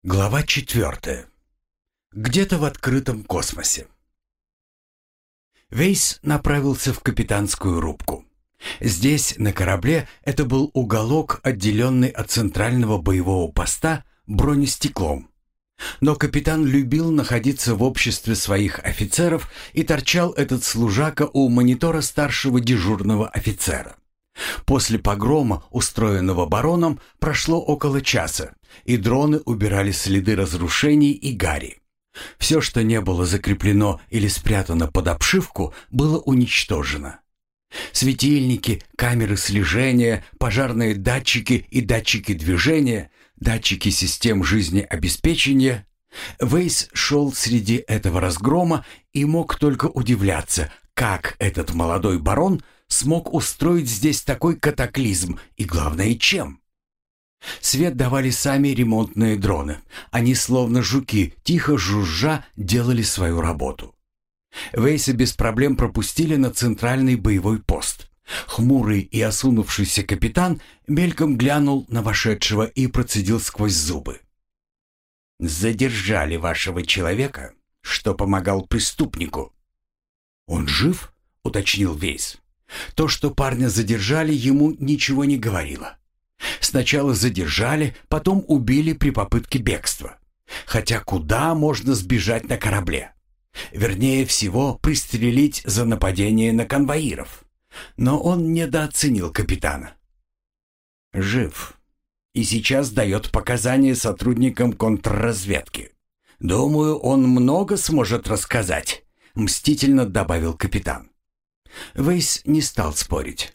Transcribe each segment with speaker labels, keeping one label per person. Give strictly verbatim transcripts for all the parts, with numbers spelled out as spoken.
Speaker 1: Глава четвертая. Где-то в открытом космосе. Вейс направился в капитанскую рубку. Здесь, на корабле, это был уголок, отделенный от центрального боевого поста бронестеклом. Но капитан любил находиться в обществе своих офицеров, и торчал этот служака у монитора старшего дежурного офицера. После погрома, устроенного бароном, прошло около часа, и дроны убирали следы разрушений и гари. Все, что не было закреплено или спрятано под обшивку, было уничтожено. Светильники, камеры слежения, пожарные датчики и датчики движения, датчики систем жизнеобеспечения. Вейс шел среди этого разгрома и мог только удивляться, как этот молодой барон смог устроить здесь такой катаклизм и, главное, чем. Свет давали сами ремонтные дроны. Они, словно жуки, тихо жужжа, делали свою работу. Вейса без проблем пропустили на центральный боевой пост. Хмурый и осунувшийся капитан мельком глянул на вошедшего и процедил сквозь зубы: «Задержали вашего человека, что помогал преступнику». «Он жив?» — уточнил Вейс. То, что парня задержали, ему ничего не говорило. Сначала задержали, потом убили при попытке бегства. Хотя куда можно сбежать на корабле? Вернее всего, пристрелить за нападение на конвоиров. Но он недооценил капитана. Жив. И сейчас дает показания сотрудникам контрразведки. Думаю, он много сможет рассказать, мстительно добавил капитан. Вейс не стал спорить.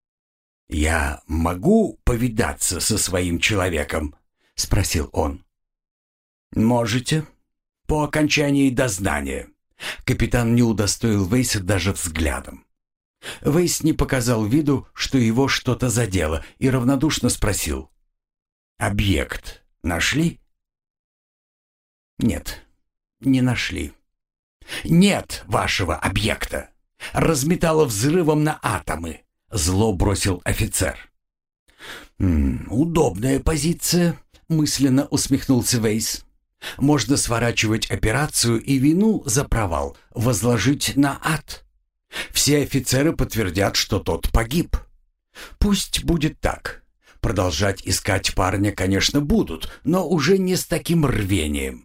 Speaker 1: «Я могу повидаться со своим человеком?» — спросил он. «Можете. По окончании дознания». Капитан не удостоил Вейса даже взглядом. Вейс не показал виду, что его что-то задело, и равнодушно спросил: «Объект нашли?» «Нет, не нашли». «Нет вашего объекта. Разметало взрывом на атомы», — зло бросил офицер. «М-м, «Удобная позиция», — мысленно усмехнулся Вейс. «Можно сворачивать операцию и вину за провал возложить на ад. Все офицеры подтвердят, что тот погиб. Пусть будет так. Продолжать искать парня, конечно, будут, но уже не с таким рвением.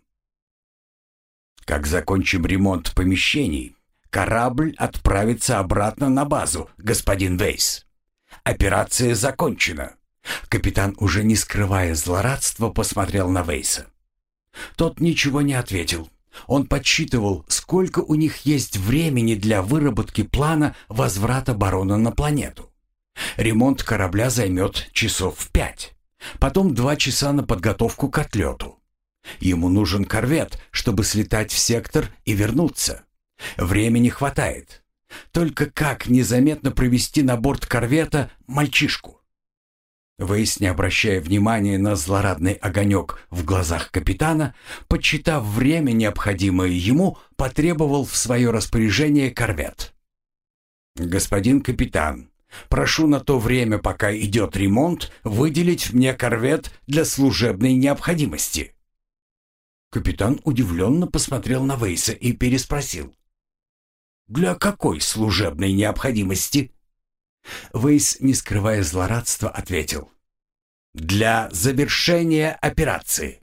Speaker 1: Как закончим ремонт помещений, корабль отправится обратно на базу, господин Вейс. Операция закончена». Капитан, уже не скрывая злорадства, посмотрел на Вейса. Тот ничего не ответил. Он подсчитывал, сколько у них есть времени для выработки плана возврата барона на планету. Ремонт корабля займет часов пять. Потом два часа на подготовку к отлету. Ему нужен корвет, чтобы слетать в сектор и вернуться. Времени хватает. Только как незаметно провести на борт корвета мальчишку? Вейс, не обращая внимания на злорадный огонек в глазах капитана, подсчитав время, необходимое ему, потребовал в свое распоряжение корвет. «Господин капитан, прошу на то время, пока идет ремонт, выделить мне корвет для служебной необходимости». Капитан удивленно посмотрел на Вейса и переспросил: «Для какой служебной необходимости?» Вейс, не скрывая злорадства, ответил: «Для завершения операции».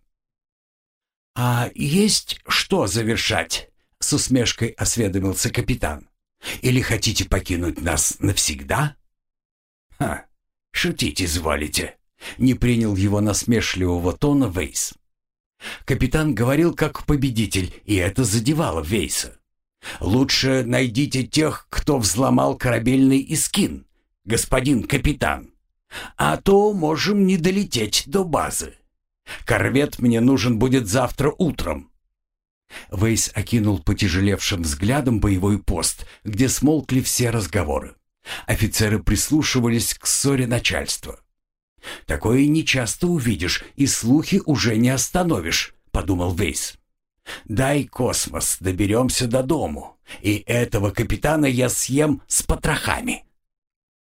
Speaker 1: «А есть что завершать?» — с усмешкой осведомился капитан. «Или хотите покинуть нас навсегда?» «Ха, шутить изволите», — не принял его насмешливого тона Вейс. Капитан говорил как победитель, и это задевало Вейса. «Лучше найдите тех, кто взломал корабельный искин, господин капитан. А то можем не долететь до базы. Корвет мне нужен будет завтра утром». Вейс окинул потяжелевшим взглядом боевой пост, где смолкли все разговоры. Офицеры прислушивались к ссоре начальства. «Такое нечасто увидишь, и слухи уже не остановишь», — подумал Вейс. «Дай космос, доберемся до дому, и этого капитана я съем с потрохами».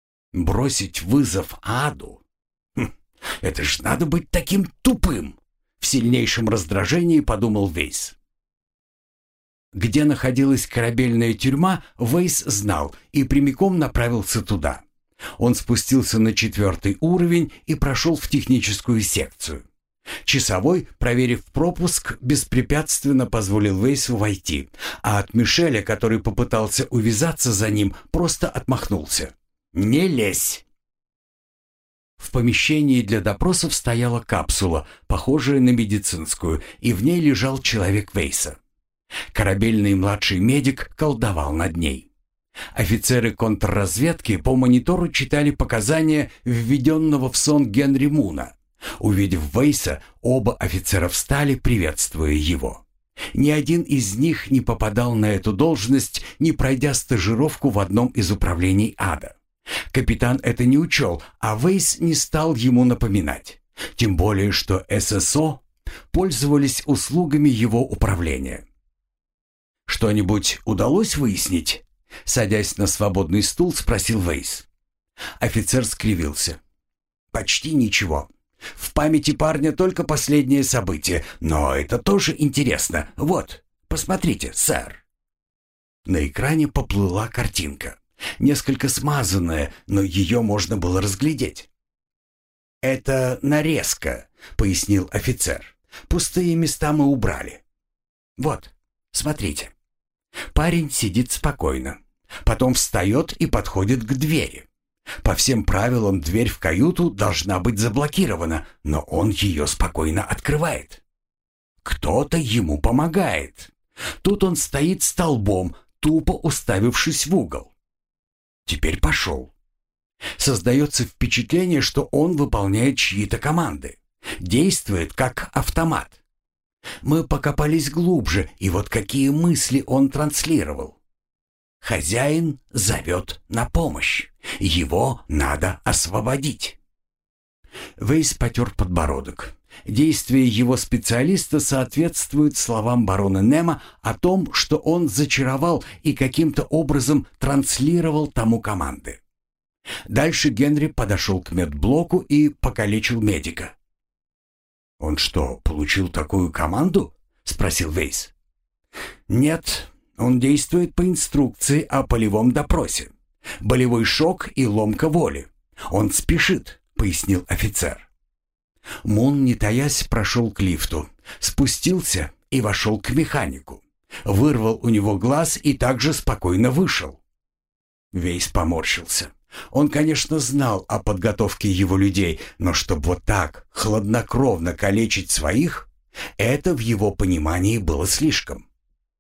Speaker 1: Бросить вызов аду? Хм, это ж надо быть таким тупым. В сильнейшем раздражении подумал Вейс. Где находилась корабельная тюрьма, Вейс знал и прямиком направился туда. Он спустился на четвертый уровень и прошел в техническую секцию. Часовой, проверив пропуск, беспрепятственно позволил Вейсу войти, а от Мишеля, который попытался увязаться за ним, просто отмахнулся. «Не лезь!» В помещении для допросов стояла капсула, похожая на медицинскую, и в ней лежал человек Вейса. Корабельный младший медик колдовал над ней. Офицеры контрразведки по монитору читали показания введенного в сон Генри Муна. Увидев Вейса, оба офицера встали, приветствуя его. Ни один из них не попадал на эту должность, не пройдя стажировку в одном из управлений ада. Капитан это не учел, а Вейс не стал ему напоминать. Тем более, что эс эс о пользовались услугами его управления. «Что-нибудь удалось выяснить?» Садясь на свободный стул, спросил Вейс. Офицер скривился. «Почти ничего. В памяти парня только последнее событие, но это тоже интересно. Вот, посмотрите, сэр». На экране поплыла картинка. Несколько смазанная, но ее можно было разглядеть. «Это нарезка», — пояснил офицер. «Пустые места мы убрали. Вот, смотрите. Парень сидит спокойно. Потом встает и подходит к двери. По всем правилам дверь в каюту должна быть заблокирована, но он ее спокойно открывает. Кто-то ему помогает. Тут он стоит столбом, тупо уставившись в угол. Теперь пошел. Создается впечатление, что он выполняет чьи-то команды. Действует как автомат. Мы покопались глубже, и вот какие мысли он транслировал. Хозяин зовет на помощь. Его надо освободить. Вейс потер подбородок. Действия его специалиста соответствуют словам барона Немо о том, что он зачаровал и каким-то образом транслировал тому команды. Дальше Генри подошел к медблоку и покалечил медика. «Он что, получил такую команду?» — спросил Вейс. «Нет, он действует по инструкции о полевом допросе. Болевой шок и ломка воли. Он спешит», — пояснил офицер. Мун, не таясь, прошел к лифту, спустился и вошел к механику. Вырвал у него глаз и также спокойно вышел. Вейс поморщился. Он, конечно, знал о подготовке его людей, но чтобы вот так хладнокровно калечить своих, это в его понимании было слишком.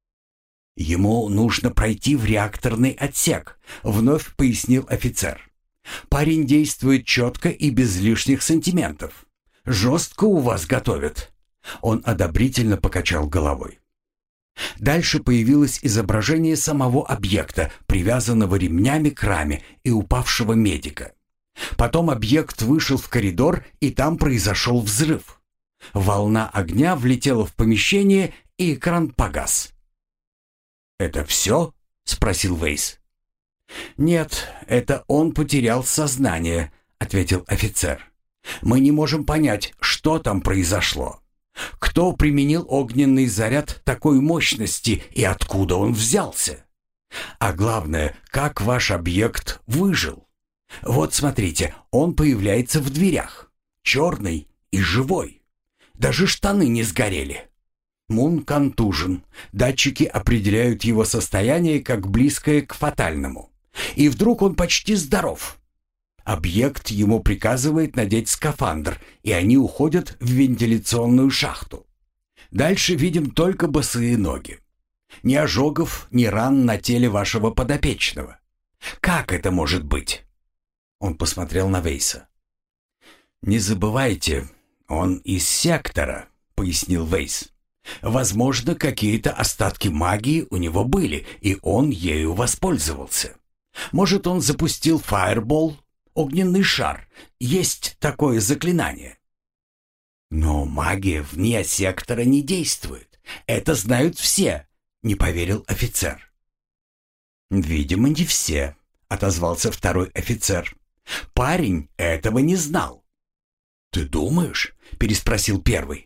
Speaker 1: «Ему нужно пройти в реакторный отсек», — вновь пояснил офицер. «Парень действует четко и без лишних сантиментов. Жестко у вас готовят». Он одобрительно покачал головой. Дальше появилось изображение самого объекта, привязанного ремнями к раме, и упавшего медика. Потом объект вышел в коридор, и там произошел взрыв. Волна огня влетела в помещение, и экран погас. «Это все?» — спросил Вейс. «Нет, это он потерял сознание», — ответил офицер. «Мы не можем понять, что там произошло. Кто применил огненный заряд такой мощности и откуда он взялся? А главное, как ваш объект выжил? Вот смотрите, он появляется в дверях, черный и живой. Даже штаны не сгорели. Мун контужен, датчики определяют его состояние как близкое к фатальному. И вдруг он почти здоров. Объект ему приказывает надеть скафандр, и они уходят в вентиляционную шахту. Дальше видим только босые ноги. Ни ожогов, ни ран на теле вашего подопечного. Как это может быть?» Он посмотрел на Вейса. «Не забывайте, он из сектора», — пояснил Вейс. «Возможно, какие-то остатки магии у него были, и он ею воспользовался. Может, он запустил фаербол, огненный шар. Есть такое заклинание». «Но магия вне сектора не действует. Это знают все», — не поверил офицер. «Видимо, не все», — отозвался второй офицер. «Парень этого не знал». «Ты думаешь?» — переспросил первый.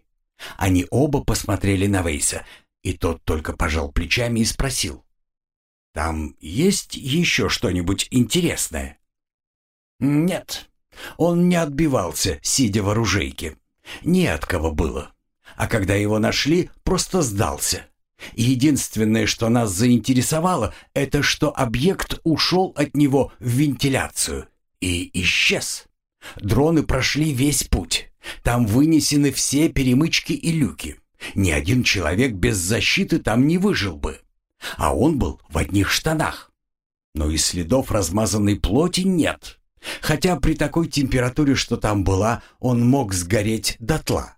Speaker 1: Они оба посмотрели на Вейса, и тот только пожал плечами и спросил: «Там есть еще что-нибудь интересное?» «Нет, он не отбивался, сидя в оружейке. Не от кого было. А когда его нашли, просто сдался. Единственное, что нас заинтересовало, это что объект ушел от него в вентиляцию и исчез. Дроны прошли весь путь. Там вынесены все перемычки и люки. Ни один человек без защиты там не выжил бы. А он был в одних штанах. Но и следов размазанной плоти нет. Хотя при такой температуре, что там была, он мог сгореть дотла».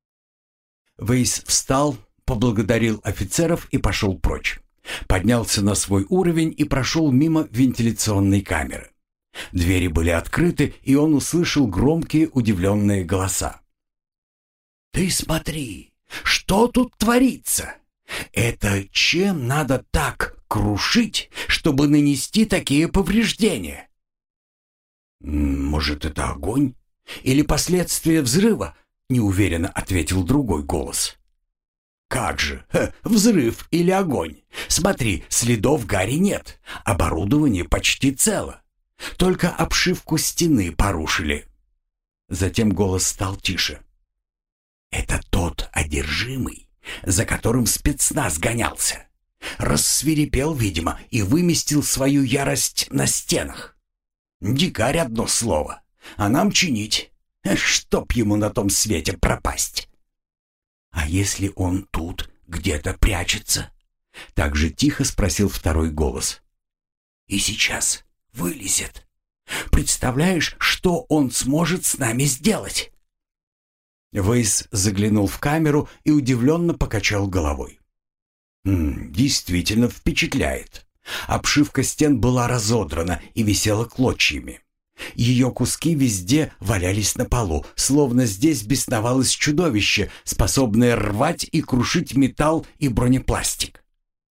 Speaker 1: Вейс встал, поблагодарил офицеров и пошел прочь. Поднялся на свой уровень и прошел мимо вентиляционной камеры. Двери были открыты, и он услышал громкие удивленные голоса. «Ты смотри, что тут творится? Это чем надо так крушить, чтобы нанести такие повреждения?» «Может, это огонь? Или последствия взрыва?» — неуверенно ответил другой голос. «Как же, Ха, взрыв или огонь? Смотри, следов гари нет, оборудование почти цело. Только обшивку стены порушили». Затем голос стал тише. «Это тот одержимый, за которым спецназ гонялся. Рассвирепел, видимо, и выместил свою ярость на стенах. Дикарь одно слово, а нам чинить. Чтоб ему на том свете пропасть». «А если он тут где-то прячется?» Так же тихо спросил второй голос. «И сейчас вылезет. Представляешь, что он сможет с нами сделать?» Вейс заглянул в камеру и удивленно покачал головой. «М, действительно впечатляет. Обшивка стен была разодрана и висела клочьями. Ее куски везде валялись на полу, словно здесь бесновалось чудовище, способное рвать и крушить металл и бронепластик.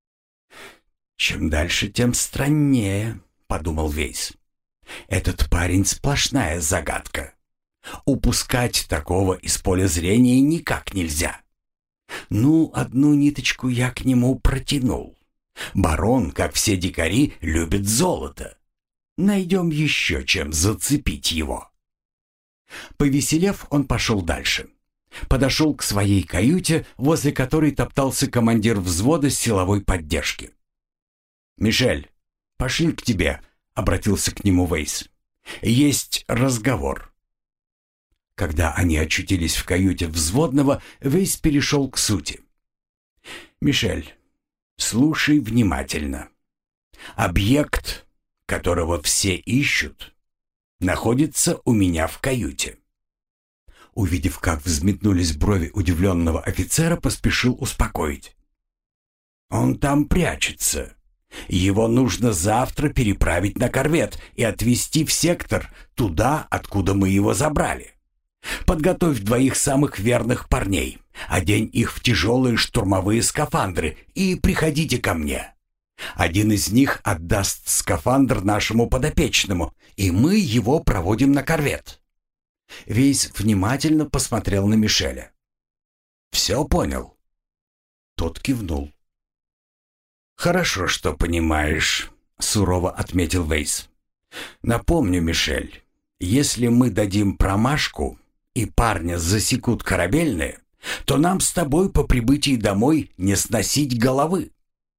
Speaker 1: «Чем дальше, тем страннее», — подумал Вейс. «Этот парень сплошная загадка. Упускать такого из поля зрения никак нельзя. Ну, одну ниточку я к нему протянул. Барон, как все дикари, любит золото. Найдем еще чем зацепить его». Повеселев, он пошел дальше. Подошел к своей каюте, возле которой топтался командир взвода силовой поддержки. «Мишель, пошли к тебе», — обратился к нему Вейс. «Есть разговор». Когда они очутились в каюте взводного, Вейс перешел к сути. «Мишель, слушай внимательно. Объект, которого все ищут, находится у меня в каюте». Увидев, как взметнулись брови удивленного офицера, поспешил успокоить. «Он там прячется. Его нужно завтра переправить на корвет и отвезти в сектор, туда, откуда мы его забрали. Подготовь двоих самых верных парней, одень их в тяжелые штурмовые скафандры и приходите ко мне. Один из них отдаст скафандр нашему подопечному, и мы его проводим на корвет». Вейс внимательно посмотрел на Мишеля. «Все понял?» Тот кивнул. «Хорошо, что понимаешь», — сурово отметил Вейс. «Напомню, Мишель, если мы дадим промашку и парня засекут корабельные, то нам с тобой по прибытии домой не сносить головы.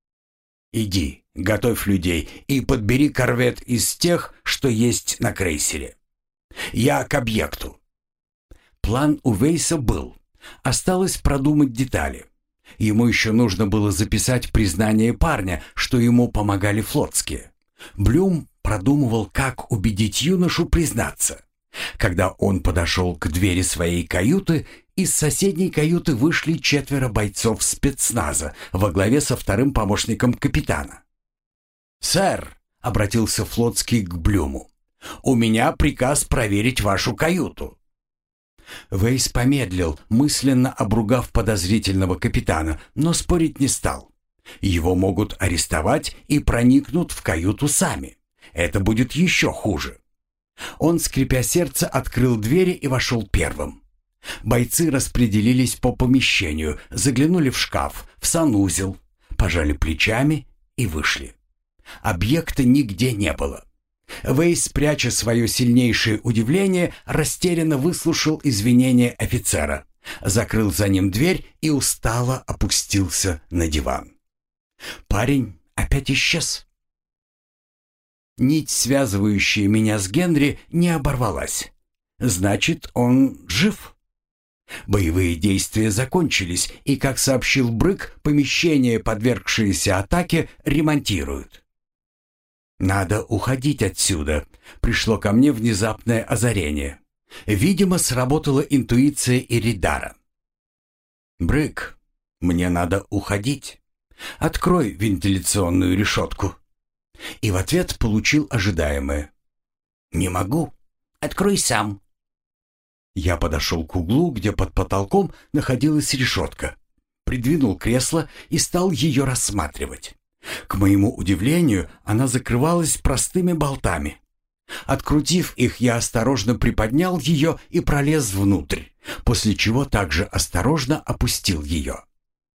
Speaker 1: Иди, готовь людей и подбери корвет из тех, что есть на крейсере. Я к объекту». План у Вейса был. Осталось продумать детали. Ему еще нужно было записать признание парня, что ему помогали флотские. Блюм продумывал, как убедить юношу признаться. Когда он подошел к двери своей каюты, из соседней каюты вышли четверо бойцов спецназа во главе со вторым помощником капитана. «Сэр», — обратился флотский к Блюму, — «у меня приказ проверить вашу каюту». Вейс помедлил, мысленно обругав подозрительного капитана, но спорить не стал. Его могут арестовать и проникнут в каюту сами. Это будет еще хуже. Он, скрипя сердце, открыл двери и вошел первым. Бойцы распределились по помещению, заглянули в шкаф, в санузел, пожали плечами и вышли. Объекта нигде не было. Вейс, пряча свое сильнейшее удивление, растерянно выслушал извинения офицера, закрыл за ним дверь и устало опустился на диван. Парень опять исчез. Нить, связывающая меня с Генри, не оборвалась. Значит, он жив. Боевые действия закончились, и, как сообщил Брык, помещение, подвергшееся атаке, ремонтируют. «Надо уходить отсюда», — пришло ко мне внезапное озарение. Видимо, сработала интуиция Иридара. «Брык, мне надо уходить. Открой вентиляционную решетку». И в ответ получил ожидаемое. «Не могу. Открой сам». Я подошел к углу, где под потолком находилась решетка, придвинул кресло и стал ее рассматривать. К моему удивлению, она закрывалась простыми болтами. Открутив их, я осторожно приподнял ее и пролез внутрь, после чего также осторожно опустил ее.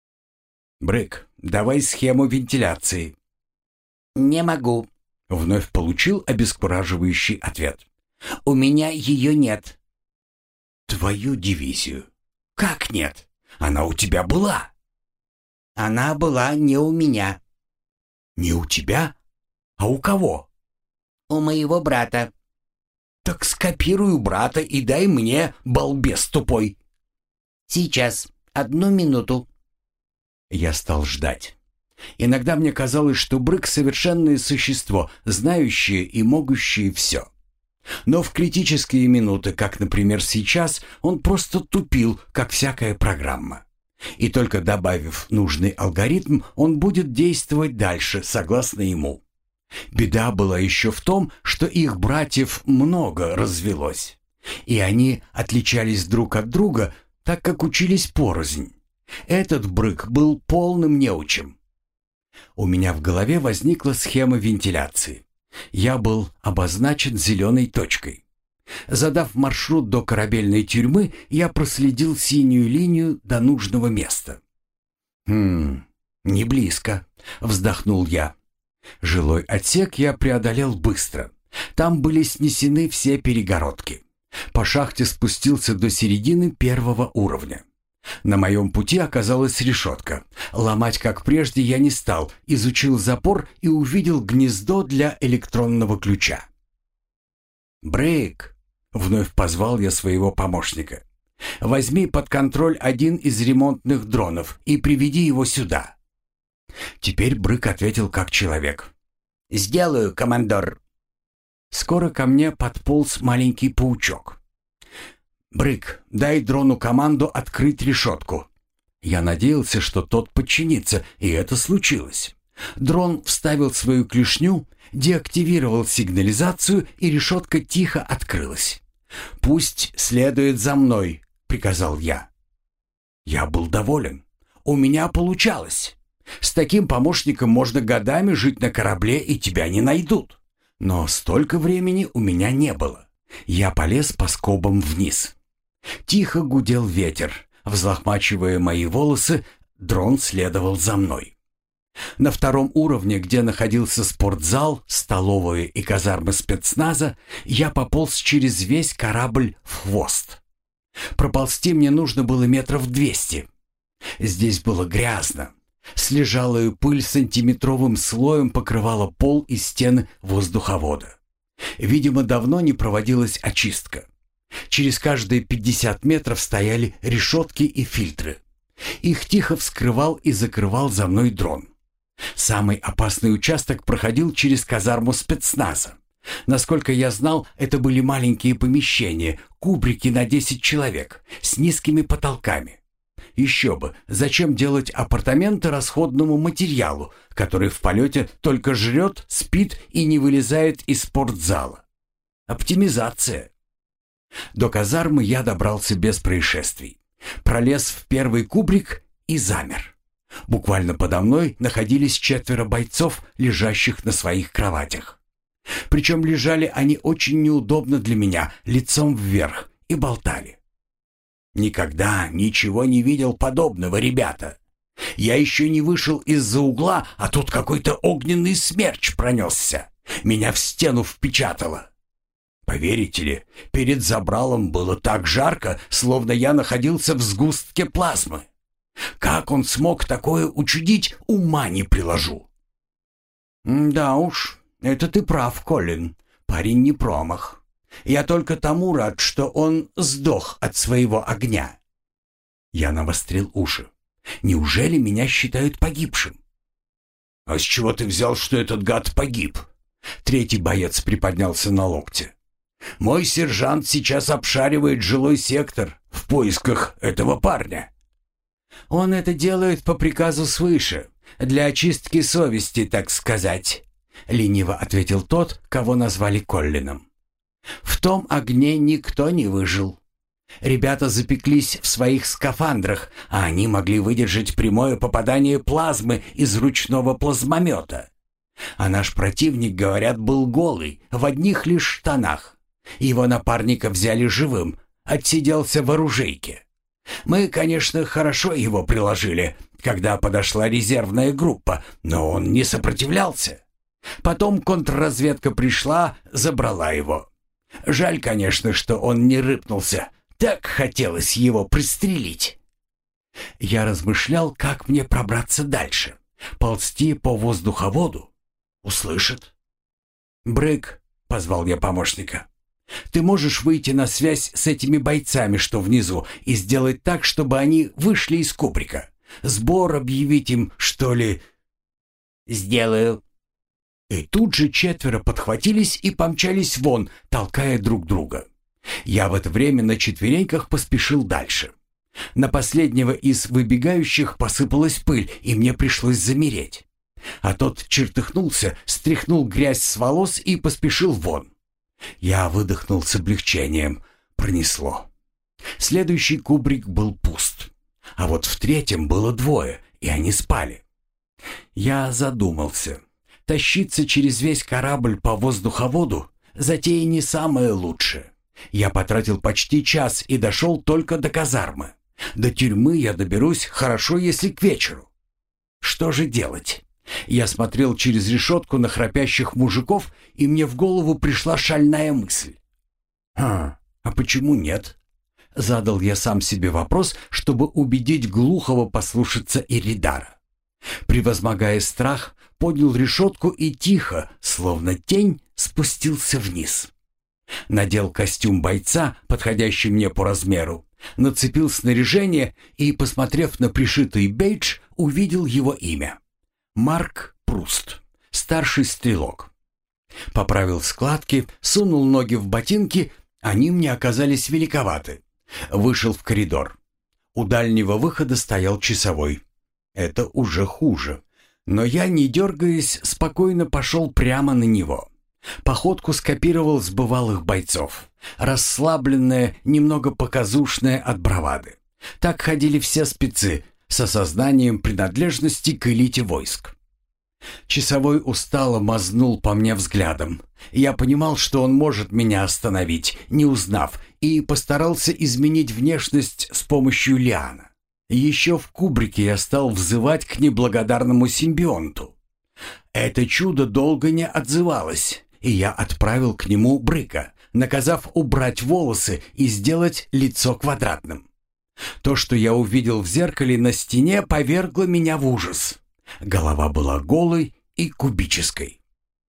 Speaker 1: «Брык, давай схему вентиляции». «Не могу», — вновь получил обескураживающий ответ. «У меня ее нет». «Твою дивизию! Как нет? Она у тебя была!» «Она была не у меня». «Не у тебя? А у кого?» «У моего брата». «Так скопируй у брата и дай мне, балбес тупой». «Сейчас, одну минуту». Я стал ждать. Иногда мне казалось, что Брык — совершенное существо, знающее и могущее все. Но в критические минуты, как, например, сейчас, он просто тупил, как всякая программа. И только добавив нужный алгоритм, он будет действовать дальше, согласно ему. Беда была еще в том, что их братьев много развелось. И они отличались друг от друга, так как учились порознь. Этот Брык был полным неучем. У меня в голове возникла схема вентиляции. Я был обозначен зеленой точкой. Задав маршрут до корабельной тюрьмы, я проследил синюю линию до нужного места. «Хм, не близко», — вздохнул я. Жилой отсек я преодолел быстро. Там были снесены все перегородки. По шахте спустился до середины первого уровня. На моем пути оказалась решетка. Ломать, как прежде, я не стал, изучил запор и увидел гнездо для электронного ключа. «Брейк!» — вновь позвал я своего помощника. «Возьми под контроль один из ремонтных дронов и приведи его сюда». Теперь Брык ответил как человек. «Сделаю, командор». Скоро ко мне подполз маленький паучок. «Брык, дай дрону команду открыть решетку». Я надеялся, что тот подчинится, и это случилось. Дрон вставил свою клешню, деактивировал сигнализацию, и решетка тихо открылась. «Пусть следует за мной», — приказал я. Я был доволен. У меня получалось. С таким помощником можно годами жить на корабле, и тебя не найдут. Но столько времени у меня не было. Я полез по скобам вниз. Тихо гудел ветер, взлохмачивая мои волосы, дрон следовал за мной. На втором уровне, где находился спортзал, столовая и казармы спецназа, я пополз через весь корабль в хвост. Проползти мне нужно было метров двести. Здесь было грязно. Слежалая пыль сантиметровым слоем покрывала пол и стены воздуховода. Видимо, давно не проводилась очистка. Через каждые пятьдесят метров стояли решетки и фильтры. Их тихо вскрывал и закрывал за мной дрон. Самый опасный участок проходил через казарму спецназа. Насколько я знал, это были маленькие помещения, кубрики на десять человек, с низкими потолками. Еще бы, зачем делать апартаменты расходному материалу, который в полете только жрет, спит и не вылезает из спортзала? Оптимизация. До казармы я добрался без происшествий. Пролез в первый кубрик и замер. Буквально подо мной находились четверо бойцов, лежащих на своих кроватях. Причем лежали они очень неудобно для меня, лицом вверх, и болтали. Никогда ничего не видел подобного, ребята. Я еще не вышел из-за угла, а тут какой-то огненный смерч пронесся. Меня в стену впечатало. Поверите ли, перед забралом было так жарко, словно я находился в сгустке плазмы. Как он смог такое учудить, ума не приложу. Да уж, это ты прав, Колин. Парень не промах. Я только тому рад, что он сдох от своего огня. Я навострил уши. Неужели меня считают погибшим? А с чего ты взял, что этот гад погиб? Третий боец приподнялся на локте. Мой сержант сейчас обшаривает жилой сектор в поисках этого парня. Он это делает по приказу свыше, для очистки совести, так сказать, лениво ответил тот, кого назвали Коллином. В том огне никто не выжил. Ребята запеклись в своих скафандрах, а они могли выдержать прямое попадание плазмы из ручного плазмомета. А наш противник, говорят, был голый, в одних лишь штанах. Его напарника взяли живым, отсиделся в оружейке. Мы, конечно, хорошо его приложили, когда подошла резервная группа, но он не сопротивлялся. Потом контрразведка пришла, забрала его. Жаль, конечно, что он не рыпнулся. Так хотелось его пристрелить. Я размышлял, как мне пробраться дальше. Ползти по воздуховоду. Услышат. «Брык», — позвал я помощника, — «ты можешь выйти на связь с этими бойцами, что внизу, и сделать так, чтобы они вышли из кубрика? Сбор объявить им, что ли?» «Сделаю». И тут же четверо подхватились и помчались вон, толкая друг друга. Я в это время на четвереньках поспешил дальше. На последнего из выбегающих посыпалась пыль, и мне пришлось замереть. А тот чертыхнулся, стряхнул грязь с волос и поспешил вон. Я выдохнул с облегчением. Пронесло. Следующий кубрик был пуст. А вот в третьем было двое, и они спали. Я задумался. Тащиться через весь корабль по воздуховоду — затея не самая лучшая. Я потратил почти час и дошел только до казармы. До тюрьмы я доберусь, хорошо, если к вечеру. Что же делать? Я смотрел через решетку на храпящих мужиков, и мне в голову пришла шальная мысль. «А, а почему нет?» Задал я сам себе вопрос, чтобы убедить Глухова послушаться Иридара. Превозмогая страх, поднял решетку и тихо, словно тень, спустился вниз. Надел костюм бойца, подходящий мне по размеру, нацепил снаряжение и, посмотрев на пришитый бейдж, увидел его имя. Марк Пруст, старший стрелок. Поправил складки, сунул ноги в ботинки, они мне оказались великоваты. Вышел в коридор. У дальнего выхода стоял часовой. Это уже хуже. Но я, не дергаясь, спокойно пошел прямо на него. Походку скопировал с бывалых бойцов. Расслабленная, немного показушная от бравады. Так ходили все спецы, с осознанием принадлежности к элите войск. Часовой устало мазнул по мне взглядом. Я понимал, что он может меня остановить, не узнав, и постарался изменить внешность с помощью лиана. Еще в кубрике я стал взывать к неблагодарному симбионту. Это чудо долго не отзывалось, и я отправил к нему Брыка, наказав убрать волосы и сделать лицо квадратным. То, что я увидел в зеркале на стене, повергло меня в ужас. Голова была голой и кубической.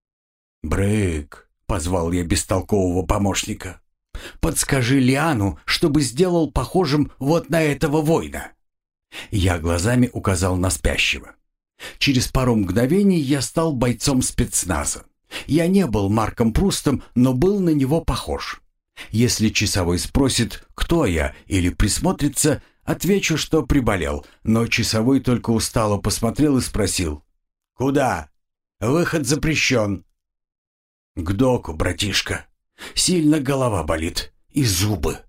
Speaker 1: «Брык», — позвал я бестолкового помощника, — «подскажи Лиану, чтобы сделал похожим вот на этого воина». Я глазами указал на спящего. Через пару мгновений я стал бойцом спецназа. Я не был Марком Прустом, но был на него похож. Если часовой спросит, кто я, или присмотрится, отвечу, что приболел, но часовой только устало посмотрел и спросил: «Куда? Выход запрещен». «К доку, братишка. Сильно голова болит. И зубы».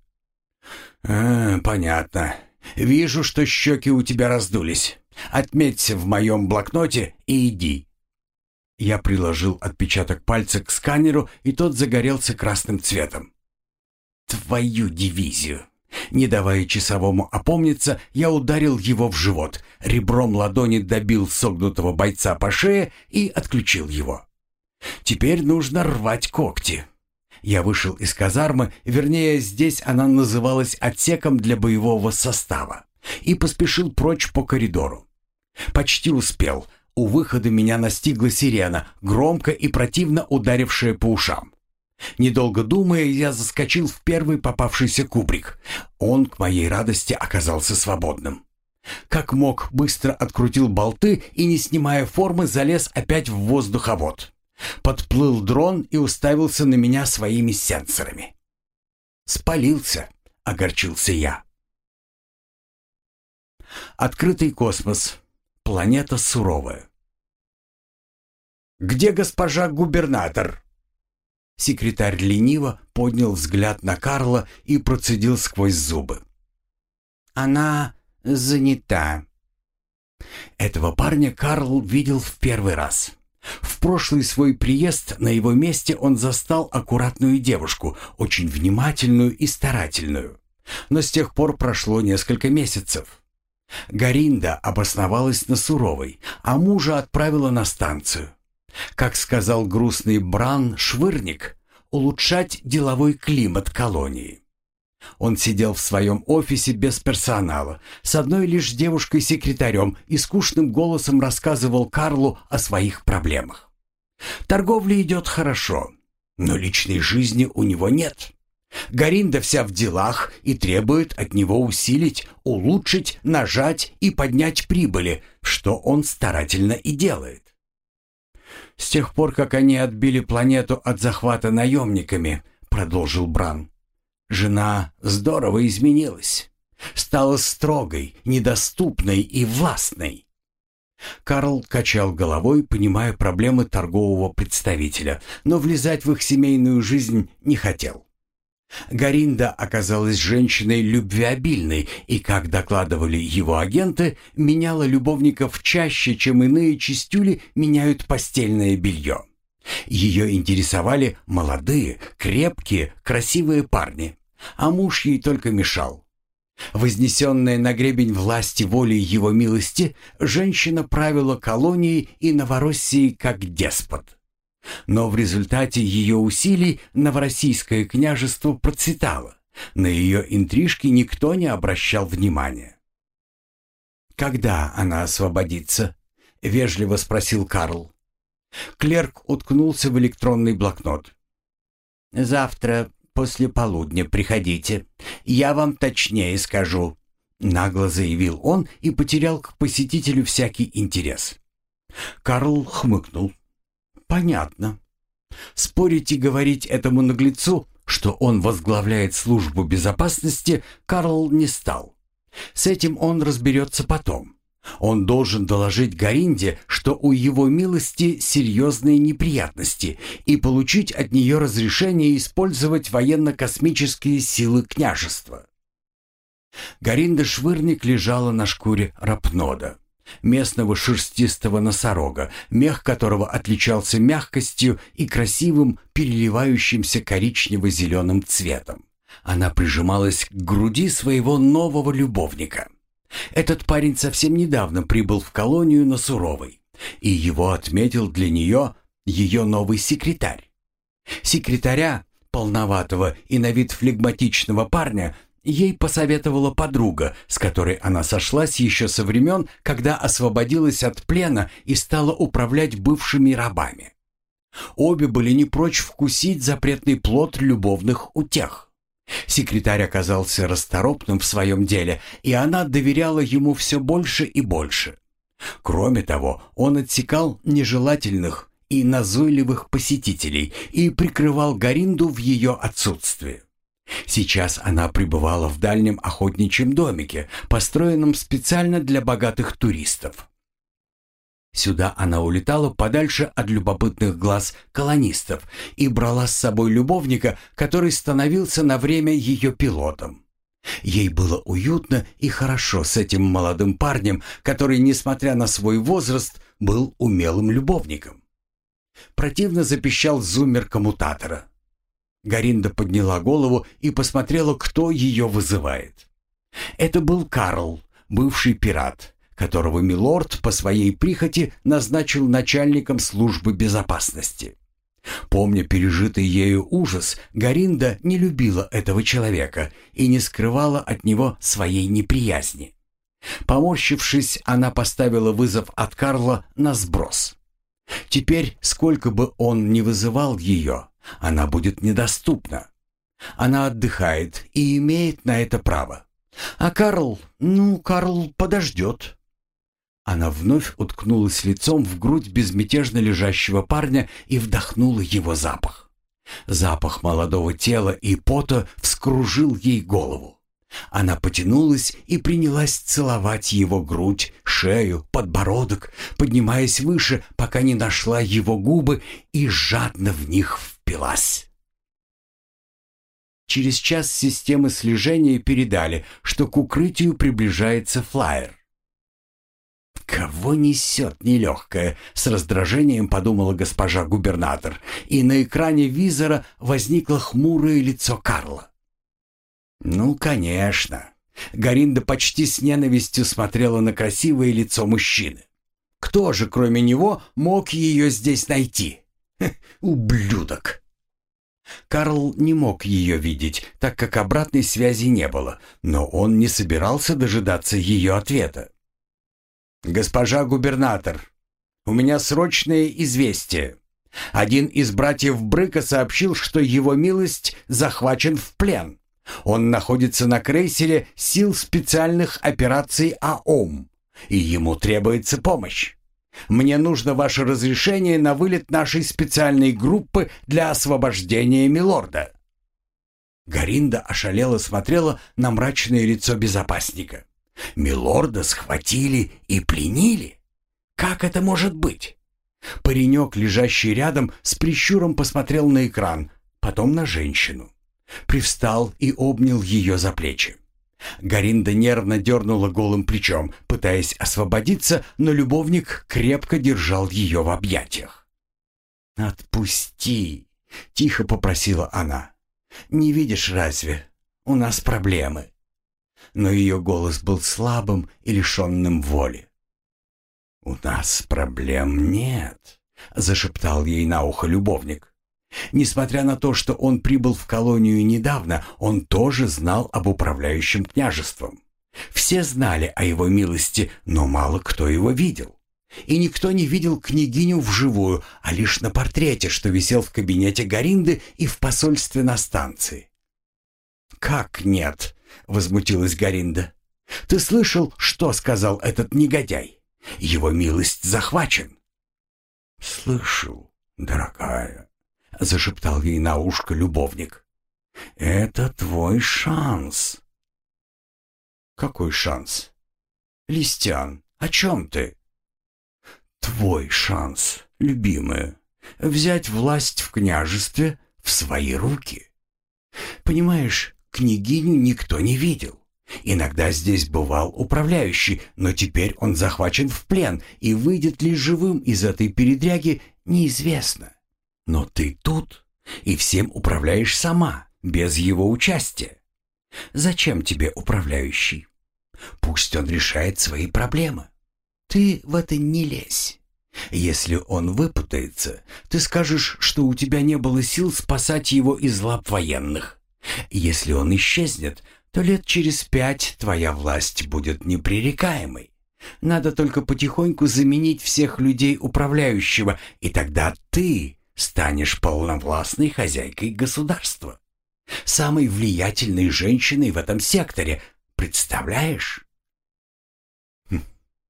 Speaker 1: «А, понятно. Вижу, что щеки у тебя раздулись. Отметься в моем блокноте и иди». Я приложил отпечаток пальца к сканеру, и тот загорелся красным цветом. «Твою дивизию! Не давая часовому опомниться, я ударил его в живот, ребром ладони добил согнутого бойца по шее и отключил его. Теперь нужно рвать когти. Я вышел из казармы, вернее, здесь она называлась отсеком для боевого состава, и поспешил прочь по коридору. Почти успел. У выхода меня настигла сирена, громко и противно ударившая по ушам. Недолго думая, я заскочил в первый попавшийся кубрик. Он, к моей радости, оказался свободным. Как мог, быстро открутил болты и, не снимая формы, залез опять в воздуховод. Подплыл дрон и уставился на меня своими сенсорами. «Спалился», — огорчился я. Открытый космос. Планета суровая. «Где госпожа губернатор?» Секретарь лениво поднял взгляд на Карла и процедил сквозь зубы. «Она занята». Этого парня Карл видел в первый раз. В прошлый свой приезд на его месте он застал аккуратную девушку, очень внимательную и старательную. Но с тех пор прошло несколько месяцев. Горинда обосновалась на Суровой, а мужа отправила на станцию. Как сказал грустный Бран-Швырник, улучшать деловой климат колонии. Он сидел в своем офисе без персонала, с одной лишь девушкой-секретарем и скучным голосом рассказывал Карлу о своих проблемах. Торговля идет хорошо, но личной жизни у него нет. Горинда вся в делах и требует от него усилить, улучшить, нажать и поднять прибыли, что он старательно и делает. «С тех пор, как они отбили планету от захвата наемниками», — продолжил Бран, — «жена здорово изменилась, стала строгой, недоступной и властной». Карл качал головой, понимая проблемы торгового представителя, но влезать в их семейную жизнь не хотел. Горинда оказалась женщиной любвеобильной и, как докладывали его агенты, меняла любовников чаще, чем иные чистюли меняют постельное белье. Ее интересовали молодые, крепкие, красивые парни, а муж ей только мешал. Вознесенная на гребень власти волей его милости, женщина правила колонией и Новороссией как деспот. Но в результате ее усилий Новороссийское княжество процветало. На ее интрижки никто не обращал внимания. «Когда она освободится?» — вежливо спросил Карл. Клерк уткнулся в электронный блокнот. «Завтра после полудня приходите. Я вам точнее скажу», — нагло заявил он и потерял к посетителю всякий интерес. Карл хмыкнул. «Понятно. Спорить и говорить этому наглецу, что он возглавляет службу безопасности, Карл не стал. С этим он разберется потом. Он должен доложить Горинде, что у его милости серьезные неприятности, и получить от нее разрешение использовать военно-космические силы княжества». Горинда Швырник лежала на шкуре рапнода, местного шерстистого носорога, мех которого отличался мягкостью и красивым переливающимся коричнево-зеленым цветом. Она прижималась к груди своего нового любовника. Этот парень совсем недавно прибыл в колонию на Суровой, и его отметил для нее ее новый секретарь. Секретаря, полноватого и на вид флегматичного парня, ей посоветовала подруга, с которой она сошлась еще со времен, когда освободилась от плена и стала управлять бывшими рабами. Обе были не прочь вкусить запретный плод любовных утех. Секретарь оказался расторопным в своем деле, и она доверяла ему все больше и больше. Кроме того, он отсекал нежелательных и назойливых посетителей и прикрывал Горинду в ее отсутствие. Сейчас она пребывала в дальнем охотничьем домике, построенном специально для богатых туристов. Сюда она улетала подальше от любопытных глаз колонистов и брала с собой любовника, который становился на время ее пилотом. Ей было уютно и хорошо с этим молодым парнем, который, несмотря на свой возраст, был умелым любовником. Противно запищал зуммер коммутатора. Горинда подняла голову и посмотрела, кто ее вызывает. Это был Карл, бывший пират, которого милорд по своей прихоти назначил начальником службы безопасности. Помня пережитый ею ужас, Горинда не любила этого человека и не скрывала от него своей неприязни. Поморщившись, она поставила вызов от Карла на сброс. Теперь, сколько бы он ни вызывал ее, она будет недоступна. Она отдыхает и имеет на это право. А Карл, ну, Карл подождет. Она вновь уткнулась лицом в грудь безмятежно лежащего парня и вдохнула его запах. Запах молодого тела и пота вскружил ей голову. Она потянулась и принялась целовать его грудь, шею, подбородок, поднимаясь выше, пока не нашла его губы и жадно в них впилась. Через час системы слежения передали, что к укрытию приближается флайер. «Кого несет нелегкое?» — с раздражением подумала госпожа губернатор, и на экране визора возникло хмурое лицо Карла. «Ну, конечно». Горинда почти с ненавистью смотрела на красивое лицо мужчины. «Кто же, кроме него, мог ее здесь найти? Хе, ублюдок!» Карл не мог ее видеть, так как обратной связи не было, но он не собирался дожидаться ее ответа. «Госпожа губернатор, у меня срочное известие. Один из братьев Брыка сообщил, что его милость захвачен в плен. Он находится на крейсере сил специальных операций АОМ, и ему требуется помощь. Мне нужно ваше разрешение на вылет нашей специальной группы для освобождения милорда». Горинда ошалело смотрела на мрачное лицо безопасника. Милорда схватили и пленили? Как это может быть? Паренек, лежащий рядом, с прищуром посмотрел на экран, потом на женщину. Привстал и обнял ее за плечи. Горинда нервно дернула голым плечом, пытаясь освободиться, но любовник крепко держал ее в объятиях. «Отпусти!» — тихо попросила она. «Не видишь разве? У нас проблемы». Но ее голос был слабым и лишенным воли. «У нас проблем нет», — зашептал ей на ухо любовник. Несмотря на то, что он прибыл в колонию недавно, он тоже знал об управляющем княжеством. Все знали о его милости, но мало кто его видел. И никто не видел княгиню вживую, а лишь на портрете, что висел в кабинете Горинды и в посольстве на станции. «Как нет?» — возмутилась Горинда. «Ты слышал, что сказал этот негодяй? Его милость захвачен». «Слышал, дорогая», — зашептал ей на ушко любовник. «Это твой шанс». «Какой шанс?» «Листян, о чем ты?» «Твой шанс, любимая, взять власть в княжестве в свои руки. Понимаешь, княгиню никто не видел. Иногда здесь бывал управляющий, но теперь он захвачен в плен, и выйдет ли живым из этой передряги, неизвестно. Но ты тут, и всем управляешь сама, без его участия. Зачем тебе управляющий? Пусть он решает свои проблемы. Ты в это не лезь. Если он выпутается, ты скажешь, что у тебя не было сил спасать его из лап военных. Если он исчезнет, то лет через пять твоя власть будет непререкаемой. Надо только потихоньку заменить всех людей управляющего, и тогда ты станешь полновластной хозяйкой государства. Самой влиятельной женщиной в этом секторе. Представляешь? Хм.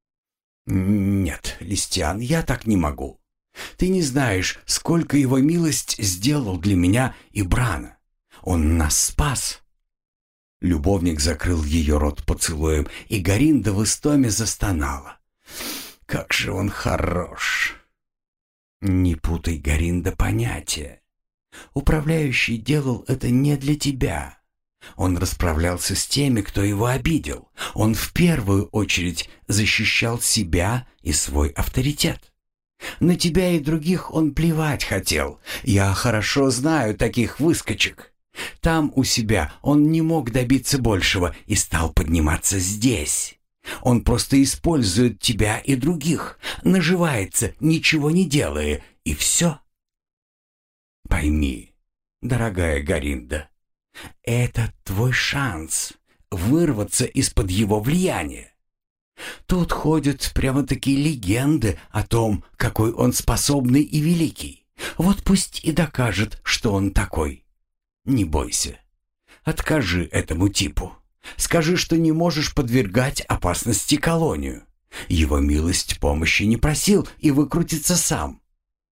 Speaker 1: Нет, Листиан, я так не могу. Ты не знаешь, сколько его милость сделал для меня и Брана. Он нас спас». Любовник закрыл ее рот поцелуем, и Горинда в истоме застонала. «Как же он хорош!» «Не путай, Горинда, понятия. Управляющий делал это не для тебя. Он расправлялся с теми, кто его обидел. Он в первую очередь защищал себя и свой авторитет. На тебя и других он плевать хотел. Я хорошо знаю таких выскочек. Там у себя он не мог добиться большего и стал подниматься здесь. Он просто использует тебя и других, наживается, ничего не делая, и все. Пойми, дорогая Горинда, это твой шанс вырваться из-под его влияния. Тут ходят прямо-таки легенды о том, какой он способный и великий. Вот пусть и докажет, что он такой. Не бойся. Откажи этому типу. Скажи, что не можешь подвергать опасности колонию. Его милость помощи не просил и выкрутится сам.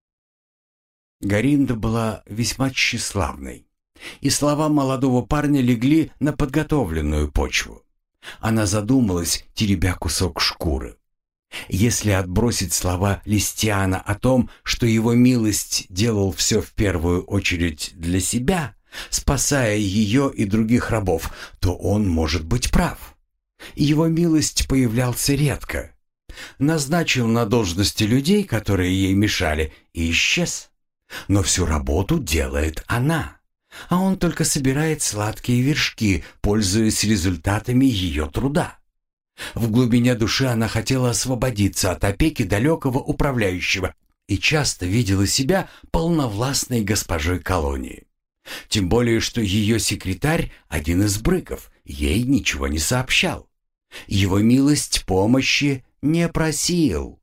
Speaker 1: Горинда была весьма тщеславной, и слова молодого парня легли на подготовленную почву. Она задумалась, теребя кусок шкуры. Если отбросить слова Листиана о том, что его милость делал все в первую очередь для себя, спасая ее и других рабов, то он может быть прав. Его милость появлялся редко. Назначил на должности людей, которые ей мешали, и исчез. Но всю работу делает она, а он только собирает сладкие вершки, пользуясь результатами ее труда. В глубине души она хотела освободиться от опеки далекого управляющего и часто видела себя полновластной госпожой колонии. Тем более, что ее секретарь, один из брыков, ей ничего не сообщал. Его милость помощи не просил.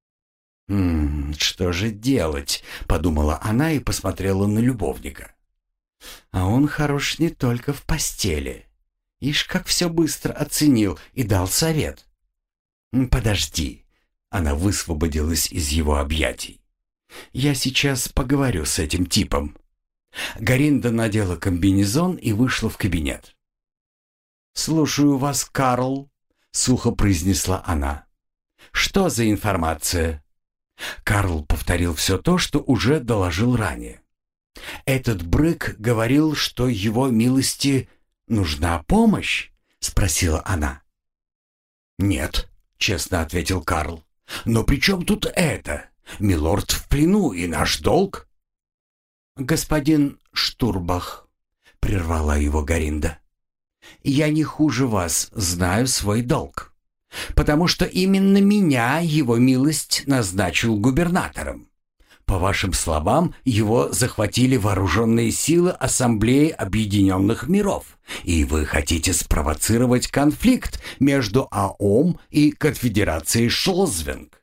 Speaker 1: «М -м, «Что же делать?» — подумала она и посмотрела на любовника. «А он хорош не только в постели. Ишь, как все быстро оценил и дал совет». «Подожди», — она высвободилась из его объятий. «Я сейчас поговорю с этим типом». Горинда надела комбинезон и вышла в кабинет. «Слушаю вас, Карл», — сухо произнесла она. «Что за информация?» Карл повторил все то, что уже доложил ранее. «Этот брык говорил, что его милости нужна помощь?» — спросила она. «Нет», — честно ответил Карл. «Но при чем тут это? Милорд в плену, и наш долг...» «Господин Штурбах», — прервала его Горинда, — «я не хуже вас знаю свой долг, потому что именно меня его милость назначил губернатором. По вашим словам, его захватили вооруженные силы Ассамблеи Объединенных Миров, и вы хотите спровоцировать конфликт между АОМ и Конфедерацией Шлозвинг.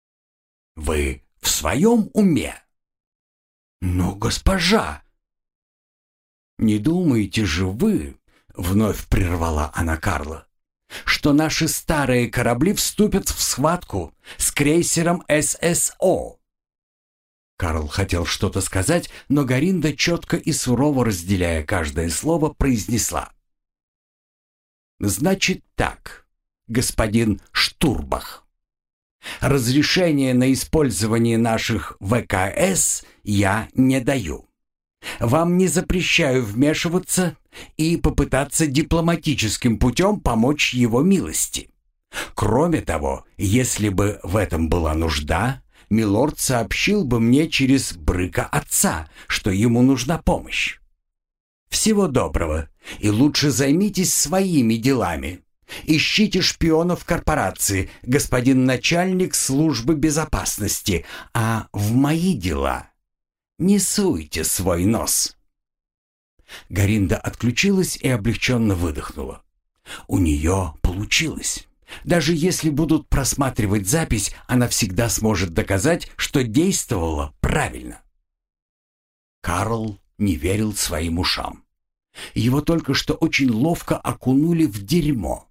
Speaker 1: Вы в своем уме?» «Но, госпожа...» «Не думаете же вы, — вновь прервала она Карла, — что наши старые корабли вступят в схватку с крейсером ССО?» Карл хотел что-то сказать, но Горинда, четко и сурово разделяя каждое слово, произнесла: «Значит так, господин Штурбах. Разрешение на использование наших ВКС я не даю. Вам не запрещаю вмешиваться и попытаться дипломатическим путем помочь его милости. Кроме того, если бы в этом была нужда, милорд сообщил бы мне через брыка отца, что ему нужна помощь. Всего доброго, и лучше займитесь своими делами. Ищите шпионов корпорации, господин начальник службы безопасности, а в мои дела не суйте свой нос». Горинда отключилась и облегченно выдохнула. У нее получилось. Даже если будут просматривать запись, она всегда сможет доказать, что действовала правильно. Карл не верил своим ушам. Его только что очень ловко окунули в дерьмо.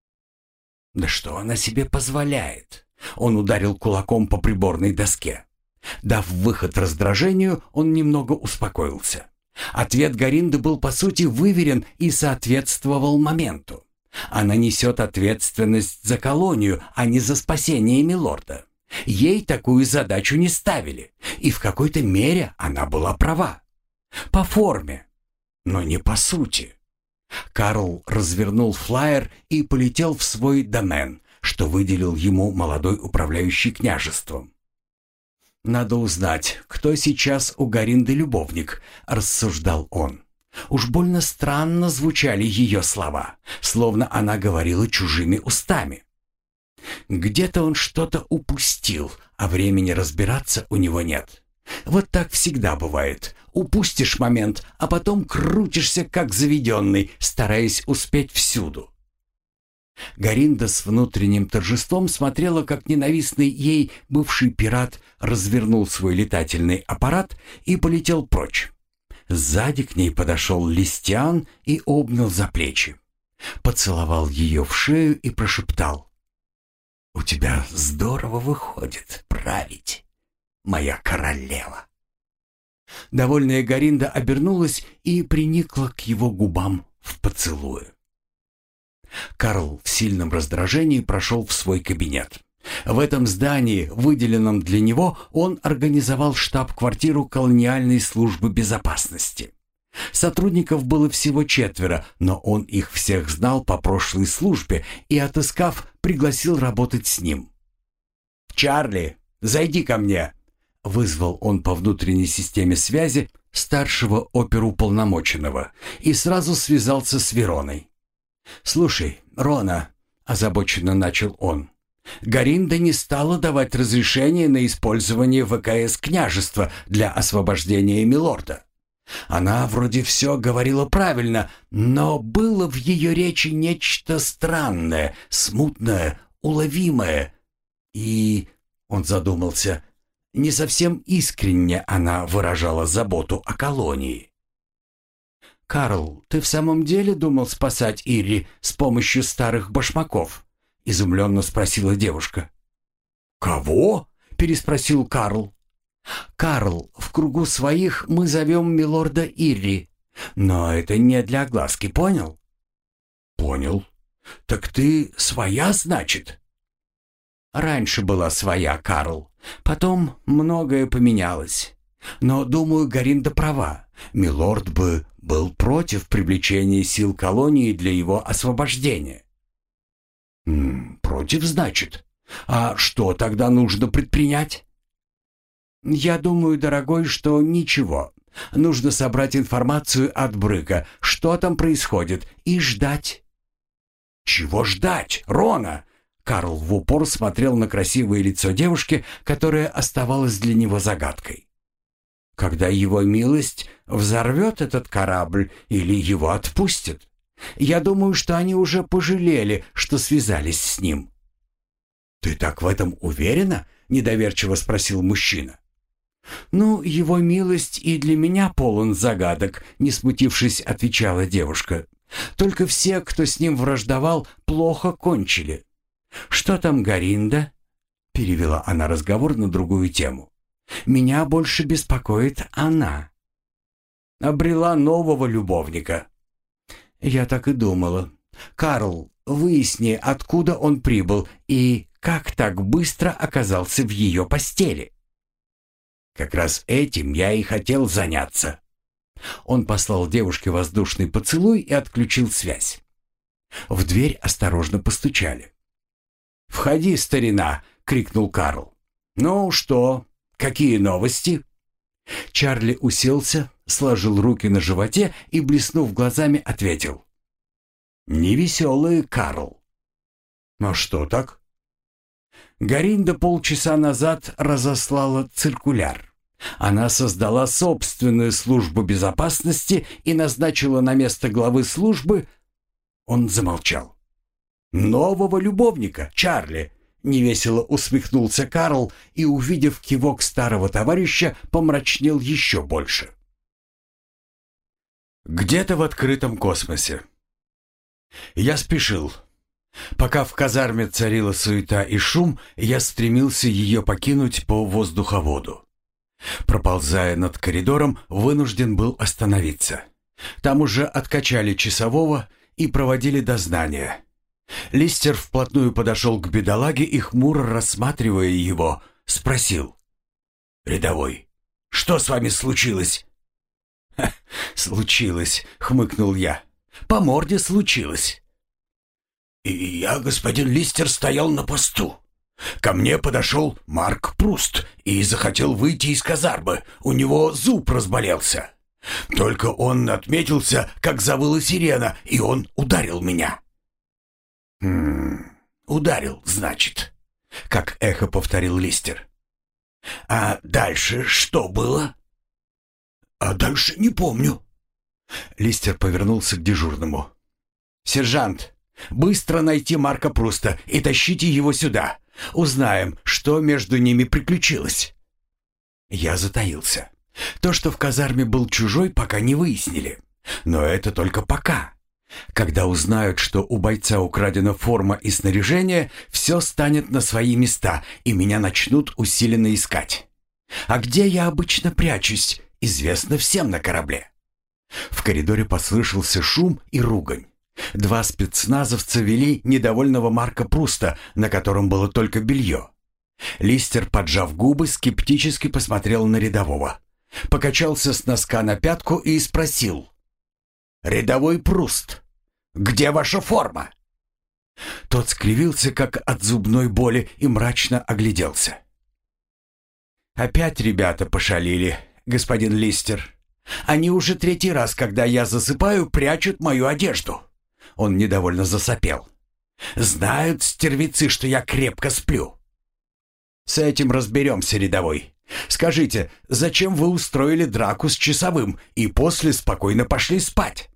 Speaker 1: Да что она себе позволяет? Он ударил кулаком по приборной доске. Дав выход раздражению, он немного успокоился. Ответ Горинды был по сути выверен и соответствовал моменту. Она несет ответственность за колонию, а не за спасение милорда. Ей такую задачу не ставили, и в какой-то мере она была права. По форме, но не по сути. Карл развернул флаер и полетел в свой домен, что выделил ему молодой управляющий княжеством. «Надо узнать, кто сейчас у Горинды любовник», — рассуждал он. Уж больно странно звучали ее слова, словно она говорила чужими устами. Где-то он что-то упустил, а времени разбираться у него нет. Вот так всегда бывает. Упустишь момент, а потом крутишься как заведенный, стараясь успеть всюду. Горинда с внутренним торжеством смотрела, как ненавистный ей бывший пират развернул свой летательный аппарат и полетел прочь. Сзади к ней подошел Листиан и обнял за плечи. Поцеловал ее в шею и прошептал: «У тебя здорово выходит править, моя королева». Довольная Горинда обернулась и приникла к его губам в поцелуе. Карл в сильном раздражении прошел в свой кабинет. В этом здании, выделенном для него, он организовал штаб-квартиру колониальной службы безопасности. Сотрудников было всего четверо, но он их всех знал по прошлой службе и, отыскав, пригласил работать с ним. «Чарли, зайди ко мне!» — вызвал он по внутренней системе связи старшего оперуполномоченного и сразу связался с Вероной. «Слушай, Рона», — озабоченно начал он, — «Горинда не стала давать разрешение на использование ВКС княжества для освобождения милорда. Она вроде все говорила правильно, но было в ее речи нечто странное, смутное, уловимое. И, он задумался, не совсем искренне она выражала заботу о колонии». «Карл, ты в самом деле думал спасать Ирри с помощью старых башмаков?» — изумленно спросила девушка. «Кого?» — переспросил Карл. «Карл, в кругу своих мы зовем милорда Ирри, но это не для огласки, понял?» «Понял. Так ты своя, значит?» «Раньше была своя, Карл. Потом многое поменялось. Но, думаю, Горинда права. Милорд бы был против привлечения сил колонии для его освобождения». «М, «Против, значит? А что тогда нужно предпринять?» «Я думаю, дорогой, что ничего. Нужно собрать информацию от Брыка, что там происходит, и ждать». «Чего ждать, Рона?» Карл в упор смотрел на красивое лицо девушки, которое оставалось для него загадкой. «Когда его милость взорвет этот корабль или его отпустят? Я думаю, что они уже пожалели, что связались с ним». «Ты так в этом уверена?» — недоверчиво спросил мужчина. «Ну, его милость и для меня полон загадок», — не смутившись, отвечала девушка. «Только все, кто с ним враждовал, плохо кончили. Что там Горинда?» — перевела она разговор на другую тему. «Меня больше беспокоит она. Обрела нового любовника». «Я так и думала. Карл, выясни, откуда он прибыл и как так быстро оказался в ее постели». «Как раз этим я и хотел заняться». Он послал девушке воздушный поцелуй и отключил связь. В дверь осторожно постучали. «Входи, старина!» — крикнул Карл. «Ну что, какие новости?» Чарли уселся, сложил руки на животе и, блеснув глазами, ответил. «Невеселые, Карл». «А что так?» Горинда полчаса назад разослала циркуляр. Она создала собственную службу безопасности и назначила на место главы службы... Он замолчал. «Нового любовника, Чарли!» — невесело усмехнулся Карл и, увидев кивок старого товарища, помрачнел еще больше. Где-то в открытом космосе. Я спешил. Пока в казарме царила суета и шум, я стремился ее покинуть по воздуховоду. Проползая над коридором, вынужден был остановиться. Там уже откачали часового и проводили дознание. Листер вплотную подошел к бедолаге и, хмуро рассматривая его, спросил. «Рядовой, что с вами случилось?» «Ха, случилось», — хмыкнул я. «По морде случилось». «И я, господин Листер, стоял на посту. Ко мне подошел Марк Пруст и захотел выйти из казармы. У него зуб разболелся. Только он отметился, как завыла сирена, и он ударил меня». «Хм, ударил, значит», — как эхо повторил Листер. «А дальше что было?» «А дальше не помню». Листер повернулся к дежурному. «Сержант, быстро найти Марка Пруста и тащите его сюда. Узнаем, что между ними приключилось». Я затаился. То, что в казарме был чужой, пока не выяснили. Но это только пока. Когда узнают, что у бойца украдена форма и снаряжение, все станет на свои места, и меня начнут усиленно искать. А где я обычно прячусь, известно всем на корабле. В коридоре послышался шум и ругань. Два спецназовца вели недовольного Марка Пруста, на котором было только белье. Листер, поджав губы, скептически посмотрел на рядового. Покачался с носка на пятку и спросил: «Рядовой Пруст, где ваша форма?» Тот скривился, как от зубной боли, и мрачно огляделся. «Опять ребята пошалили, господин Листер. Они уже третий раз, когда я засыпаю, прячут мою одежду». Он недовольно засопел. «Знают стервицы, что я крепко сплю». «С этим разберемся, рядовой. Скажите, зачем вы устроили драку с часовым и после спокойно пошли спать?»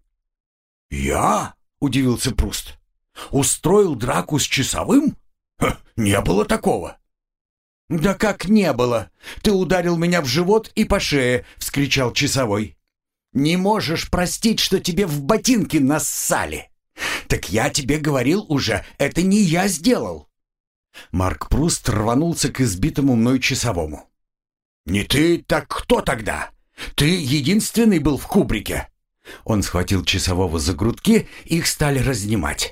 Speaker 1: «Я?» — удивился Пруст. «Устроил драку с часовым? Ха, не было такого». «Да как не было? Ты ударил меня в живот и по шее!» — вскричал часовой. «Не можешь простить, что тебе в ботинки нассали? Так я тебе говорил уже, это не я сделал». Марк Пруст рванулся к избитому мной часовому. «Не ты, так кто тогда? Ты единственный был в кубрике». Он схватил часового за грудки, их стали разнимать.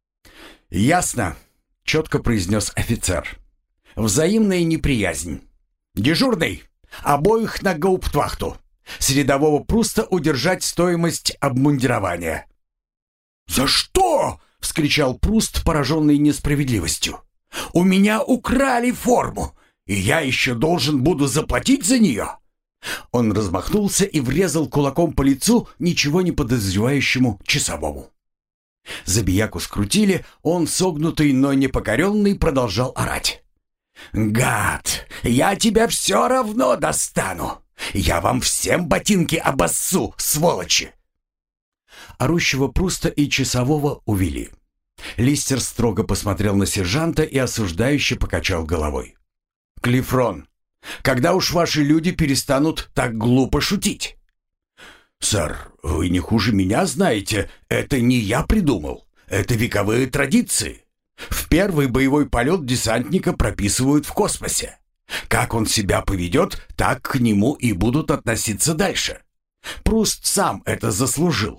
Speaker 1: «Ясно», — четко произнес офицер. «Взаимная неприязнь. Дежурный, обоих на гауптвахту. С рядового Пруста удержать стоимость обмундирования». «За что?» — вскричал Пруст, пораженный несправедливостью. «У меня украли форму, и я еще должен буду заплатить за нее?» Он размахнулся и врезал кулаком по лицу ничего не подозревающему часовому. Забияку скрутили, он, согнутый, но непокоренный, продолжал орать. «Гад, я тебя все равно достану! Я вам всем ботинки обоссу, сволочи!» Орущего Пруста и часового увели. Листер строго посмотрел на сержанта и осуждающе покачал головой. «Клифрон, когда уж ваши люди перестанут так глупо шутить?» «Сэр, вы не хуже меня знаете, это не я придумал, это вековые традиции. В первый боевой полет десантника прописывают в космосе. Как он себя поведет, так к нему и будут относиться дальше. Пруст сам это заслужил».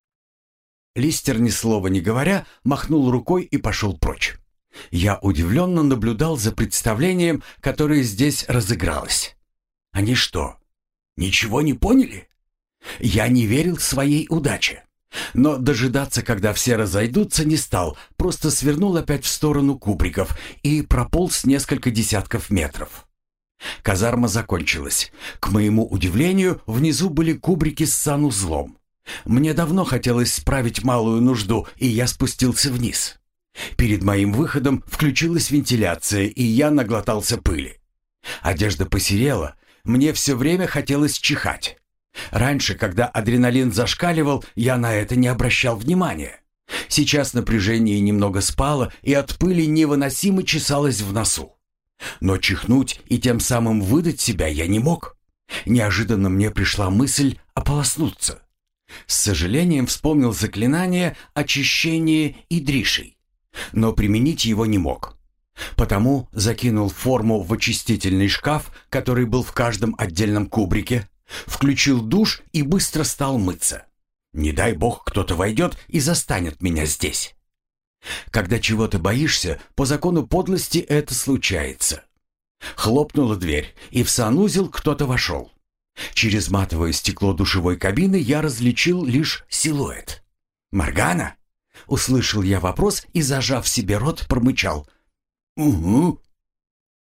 Speaker 1: Листер, ни слова не говоря, махнул рукой и пошел прочь. Я удивленно наблюдал за представлением, которое здесь разыгралось. Они что, ничего не поняли? Я не верил своей удаче. Но дожидаться, когда все разойдутся, не стал, просто свернул опять в сторону кубриков и прополз несколько десятков метров. Казарма закончилась. К моему удивлению, внизу были кубрики с санузлом. Мне давно хотелось справить малую нужду, и я спустился вниз. Перед моим выходом включилась вентиляция, и я наглотался пыли. Одежда посерела, мне все время хотелось чихать. Раньше, когда адреналин зашкаливал, я на это не обращал внимания. Сейчас напряжение немного спало, и от пыли невыносимо чесалось в носу. Но чихнуть и тем самым выдать себя я не мог. Неожиданно мне пришла мысль ополоснуться. С сожалением вспомнил заклинание очищения Идришей, но применить его не мог. Потому закинул форму в очистительный шкаф, который был в каждом отдельном кубрике, включил душ и быстро стал мыться. Не дай бог кто-то войдет и застанет меня здесь. Когда чего-то боишься, по закону подлости это случается. Хлопнула дверь, и в санузел кто-то вошел. Через матовое стекло душевой кабины я различил лишь силуэт. «Моргана?» — услышал я вопрос и, зажав себе рот, промычал. «Угу».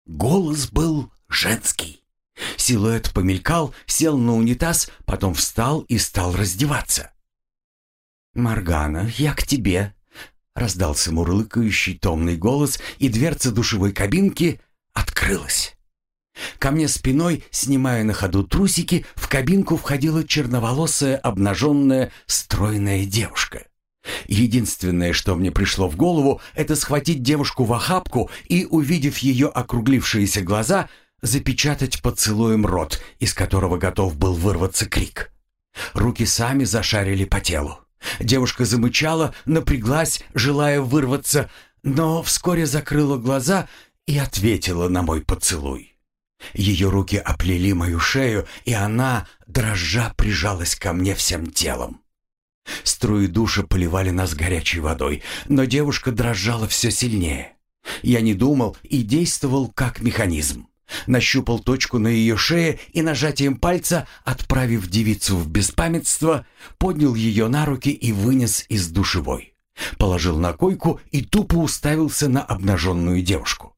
Speaker 1: Голос был женский. Силуэт помелькал, сел на унитаз, потом встал и стал раздеваться. «Моргана, я к тебе», — раздался мурлыкающий томный голос, и дверца душевой кабинки открылась. Ко мне спиной, снимая на ходу трусики, в кабинку входила черноволосая, обнаженная, стройная девушка. Единственное, что мне пришло в голову, это схватить девушку в охапку и, увидев ее округлившиеся глаза, запечатать поцелуем рот, из которого готов был вырваться крик. Руки сами зашарили по телу. Девушка замычала, напряглась, желая вырваться, но вскоре закрыла глаза и ответила на мой поцелуй. Ее руки оплели мою шею, и она, дрожа, прижалась ко мне всем телом. Струи душа поливали нас горячей водой, но девушка дрожала все сильнее. Я не думал и действовал как механизм. Нащупал точку на ее шее и нажатием пальца, отправив девицу в беспамятство, поднял ее на руки и вынес из душевой. Положил на койку и тупо уставился на обнаженную девушку.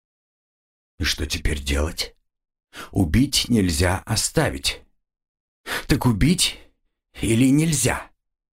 Speaker 1: И что теперь делать? Убить нельзя оставить. Так убить или нельзя?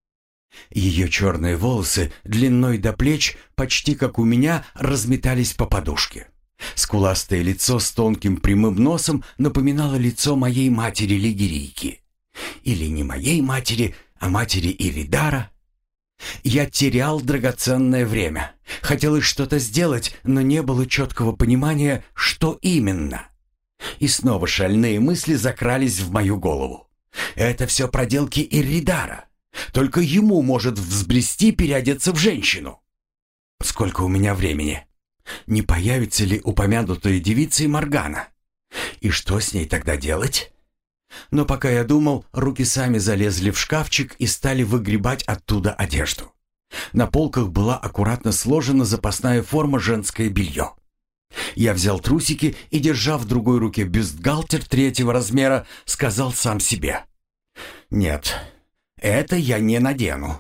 Speaker 1: Ее черные волосы, длиной до плеч, почти как у меня, разметались по подушке. Скуластое лицо с тонким прямым носом напоминало лицо моей матери-лигерийки. Или не моей матери, а матери Иридара. Я терял драгоценное время. Хотелось что-то сделать, но не было четкого понимания, что именно. И снова шальные мысли закрались в мою голову. Это все проделки Иридара. Только ему может взбрести переодеться в женщину. Сколько у меня времени? Не появится ли упомянутая девица и Моргана? И что с ней тогда делать? Но пока я думал, руки сами залезли в шкафчик и стали выгребать оттуда одежду. На полках была аккуратно сложена запасная форма женское белье. Я взял трусики и, держа в другой руке бюстгальтер третьего размера, сказал сам себе: «Нет, это я не надену».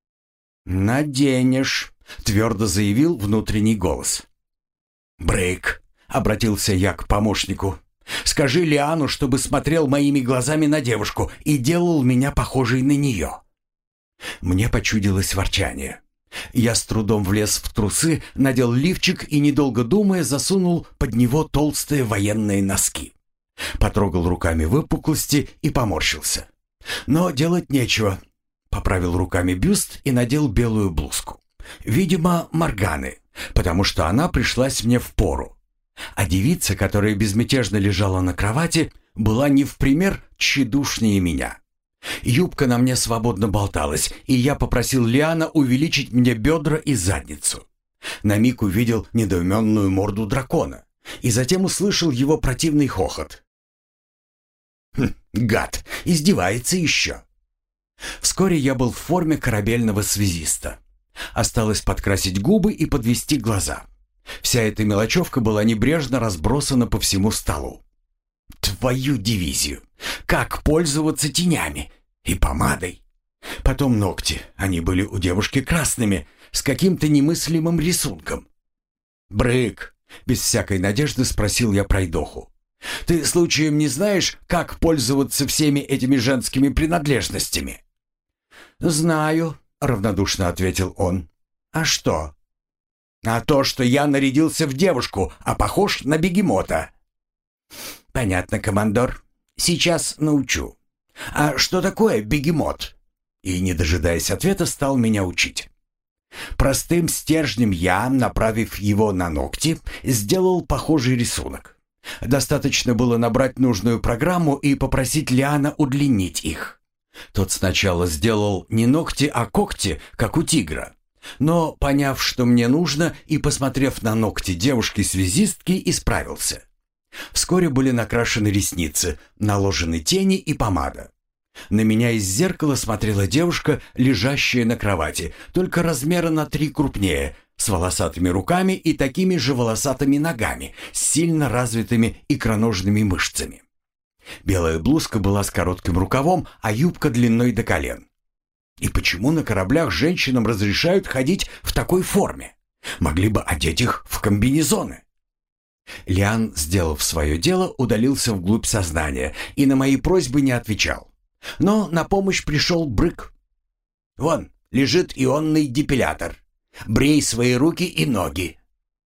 Speaker 1: «Наденешь», — твердо заявил внутренний голос. «Брейк», — обратился я к помощнику, — «скажи Лиану, чтобы смотрел моими глазами на девушку и делал меня похожей на нее». Мне почудилось ворчание. Я с трудом влез в трусы, надел лифчик и, недолго думая, засунул под него толстые военные носки. Потрогал руками выпуклости и поморщился. Но делать нечего. Поправил руками бюст и надел белую блузку. Видимо, Морганы, потому что она пришлась мне впору. А девица, которая безмятежно лежала на кровати, была не в пример тщедушнее меня. Юбка на мне свободно болталась, и я попросил Лиана увеличить мне бедра и задницу. На миг увидел недоуменную морду дракона, и затем услышал его противный хохот. Хм, гад, издевается еще. Вскоре я был в форме корабельного связиста. Осталось подкрасить губы и подвести глаза. Вся эта мелочевка была небрежно разбросана по всему столу. Твою дивизию! Как пользоваться тенями и помадой? Потом ногти. Они были у девушки красными, с каким-то немыслимым рисунком. «Брык!» — без всякой надежды спросил я пройдоху. «Ты случаем не знаешь, как пользоваться всеми этими женскими принадлежностями?» «Знаю», — равнодушно ответил он. «А что?» «А то, что я нарядился в девушку, а похож на бегемота». «Понятно, командор. Сейчас научу. А что такое бегемот?» И, не дожидаясь ответа, стал меня учить. Простым стержнем я, направив его на ногти, сделал похожий рисунок. Достаточно было набрать нужную программу и попросить Лиана удлинить их. Тот сначала сделал не ногти, а когти, как у тигра. Но, поняв, что мне нужно, и посмотрев на ногти девушки-связистки, исправился. Вскоре были накрашены ресницы, наложены тени и помада. На меня из зеркала смотрела девушка, лежащая на кровати, только размера на три крупнее, с волосатыми руками и такими же волосатыми ногами, с сильно развитыми икроножными мышцами. Белая блузка была с коротким рукавом, а юбка длиной до колен. И почему на кораблях женщинам разрешают ходить в такой форме? Могли бы одеть их в комбинезоны. Лиан, сделав свое дело, удалился вглубь сознания и на мои просьбы не отвечал. Но на помощь пришел Брык. «Вон, лежит ионный депилятор. Брей свои руки и ноги».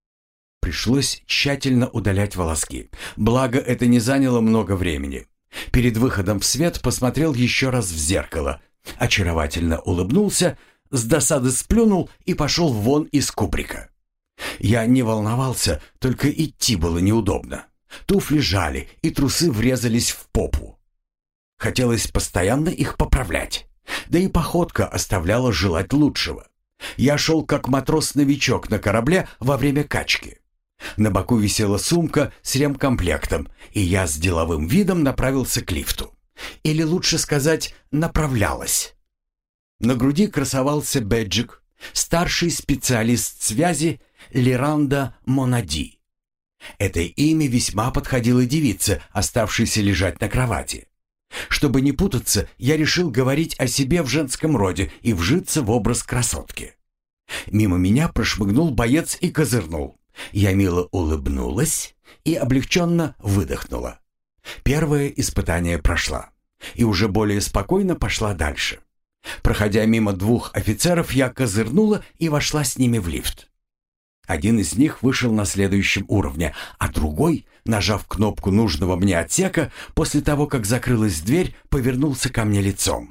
Speaker 1: Пришлось тщательно удалять волоски. Благо, это не заняло много времени. Перед выходом в свет посмотрел еще раз в зеркало. Очаровательно улыбнулся, с досады сплюнул и пошел вон из кубрика. Я не волновался, только идти было неудобно. Туфли жали, и трусы врезались в попу. Хотелось постоянно их поправлять. Да и походка оставляла желать лучшего. Я шел как матрос-новичок на корабле во время качки. На боку висела сумка с ремкомплектом, и я с деловым видом направился к лифту. Или лучше сказать, направлялась. На груди красовался бэджик «Старший специалист связи Лиранда Монади». Это имя весьма подходило девице, оставшейся лежать на кровати. Чтобы не путаться, я решил говорить о себе в женском роде и вжиться в образ красотки. Мимо меня прошмыгнул боец и козырнул. Я мило улыбнулась и облегченно выдохнула. Первое испытание прошла, и уже более спокойно пошла дальше. Проходя мимо двух офицеров, я козырнула и вошла с ними в лифт. Один из них вышел на следующем уровне, а другой, нажав кнопку нужного мне отсека, после того, как закрылась дверь, повернулся ко мне лицом.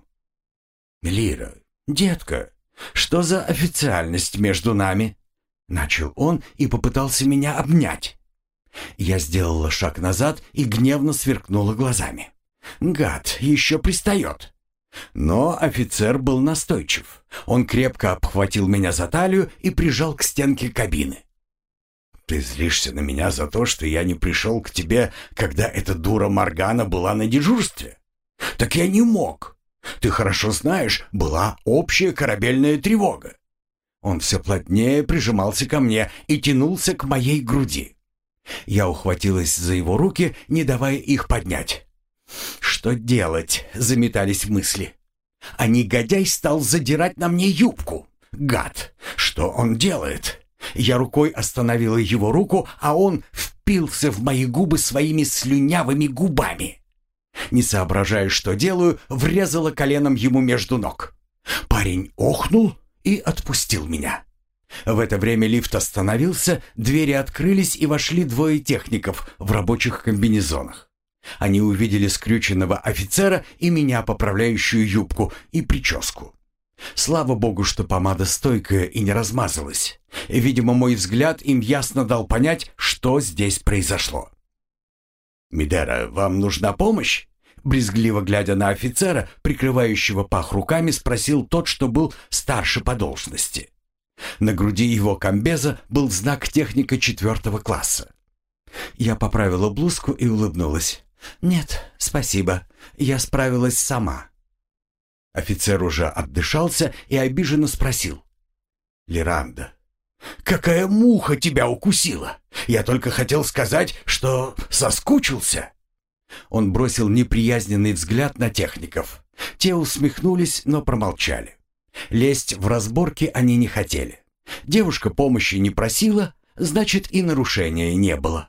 Speaker 1: «Лира, детка, что за официальность между нами?» Начал он и попытался меня обнять. Я сделала шаг назад и гневно сверкнула глазами. «Гад, еще пристает!» Но офицер был настойчив. Он крепко обхватил меня за талию и прижал к стенке кабины. «Ты злишься на меня за то, что я не пришел к тебе, когда эта дура Моргана была на дежурстве? Так я не мог. Ты хорошо знаешь, была общая корабельная тревога». Он все плотнее прижимался ко мне и тянулся к моей груди. Я ухватилась за его руки, не давая их поднять. «Что делать?» — заметались мысли. А негодяй стал задирать на мне юбку. Гад! Что он делает? Я рукой остановила его руку, а он впился в мои губы своими слюнявыми губами. Не соображая, что делаю, врезала коленом ему между ног. Парень охнул и отпустил меня. В это время лифт остановился, двери открылись и вошли двое техников в рабочих комбинезонах. Они увидели скрюченного офицера и меня, поправляющую юбку и прическу. Слава богу, что помада стойкая и не размазалась. Видимо, мой взгляд им ясно дал понять, что здесь произошло. «Мидера, вам нужна помощь?» Брезгливо глядя на офицера, прикрывающего пах руками, спросил тот, что был старше по должности. На груди его комбеза был знак техника четвертого класса. Я поправила блузку и улыбнулась. «Нет, спасибо, я справилась сама». Офицер уже отдышался и обиженно спросил. «Лиранда, какая муха тебя укусила? Я только хотел сказать, что соскучился». Он бросил неприязненный взгляд на техников. Те усмехнулись, но промолчали. Лезть в разборки они не хотели. Девушка помощи не просила, значит, и нарушения не было.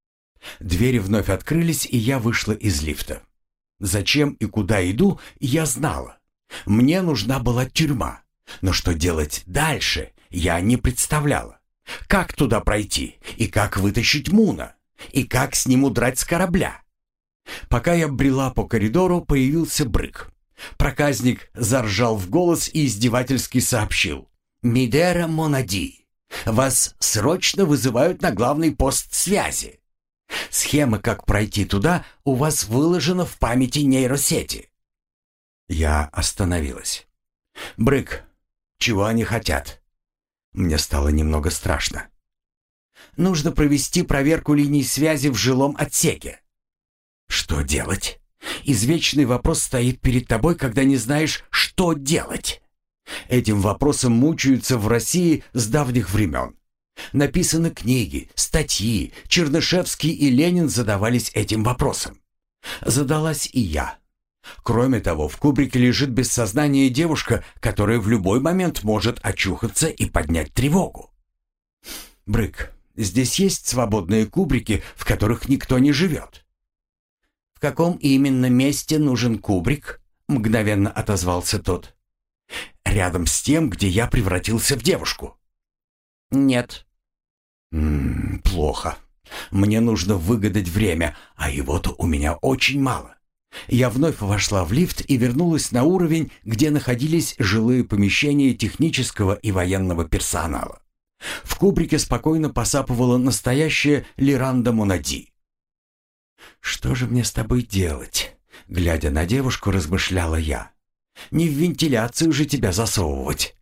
Speaker 1: Двери вновь открылись, и я вышла из лифта. Зачем и куда иду, я знала. Мне нужна была тюрьма. Но что делать дальше, я не представляла. Как туда пройти, и как вытащить Муна, и как с ним удрать с корабля. Пока я брела по коридору, появился Брык. Проказник заржал в голос и издевательски сообщил. «Мидера Монади, вас срочно вызывают на главный пост связи. Схема, как пройти туда, у вас выложена в памяти нейросети». Я остановилась. «Брык, чего они хотят?» Мне стало немного страшно. «Нужно провести проверку линий связи в жилом отсеке». «Что делать? Извечный вопрос стоит перед тобой, когда не знаешь, что делать. Этим вопросом мучаются в России с давних времен. Написаны книги, статьи, Чернышевский и Ленин задавались этим вопросом. Задалась и я. Кроме того, в кубрике лежит без сознания девушка, которая в любой момент может очухаться и поднять тревогу. Брык, здесь есть свободные кубрики, в которых никто не живет?» «В каком именно месте нужен кубрик?» — мгновенно отозвался тот. «Рядом с тем, где я превратился в девушку». «Нет». «М -м, плохо. Мне нужно выгадать время, а его-то у меня очень мало». Я вновь вошла в лифт и вернулась на уровень, где находились жилые помещения технического и военного персонала. В кубрике спокойно посапывала настоящая Лиранда Монади. «Что же мне с тобой делать?» — глядя на девушку, размышляла я. «Не в вентиляцию же тебя засовывать».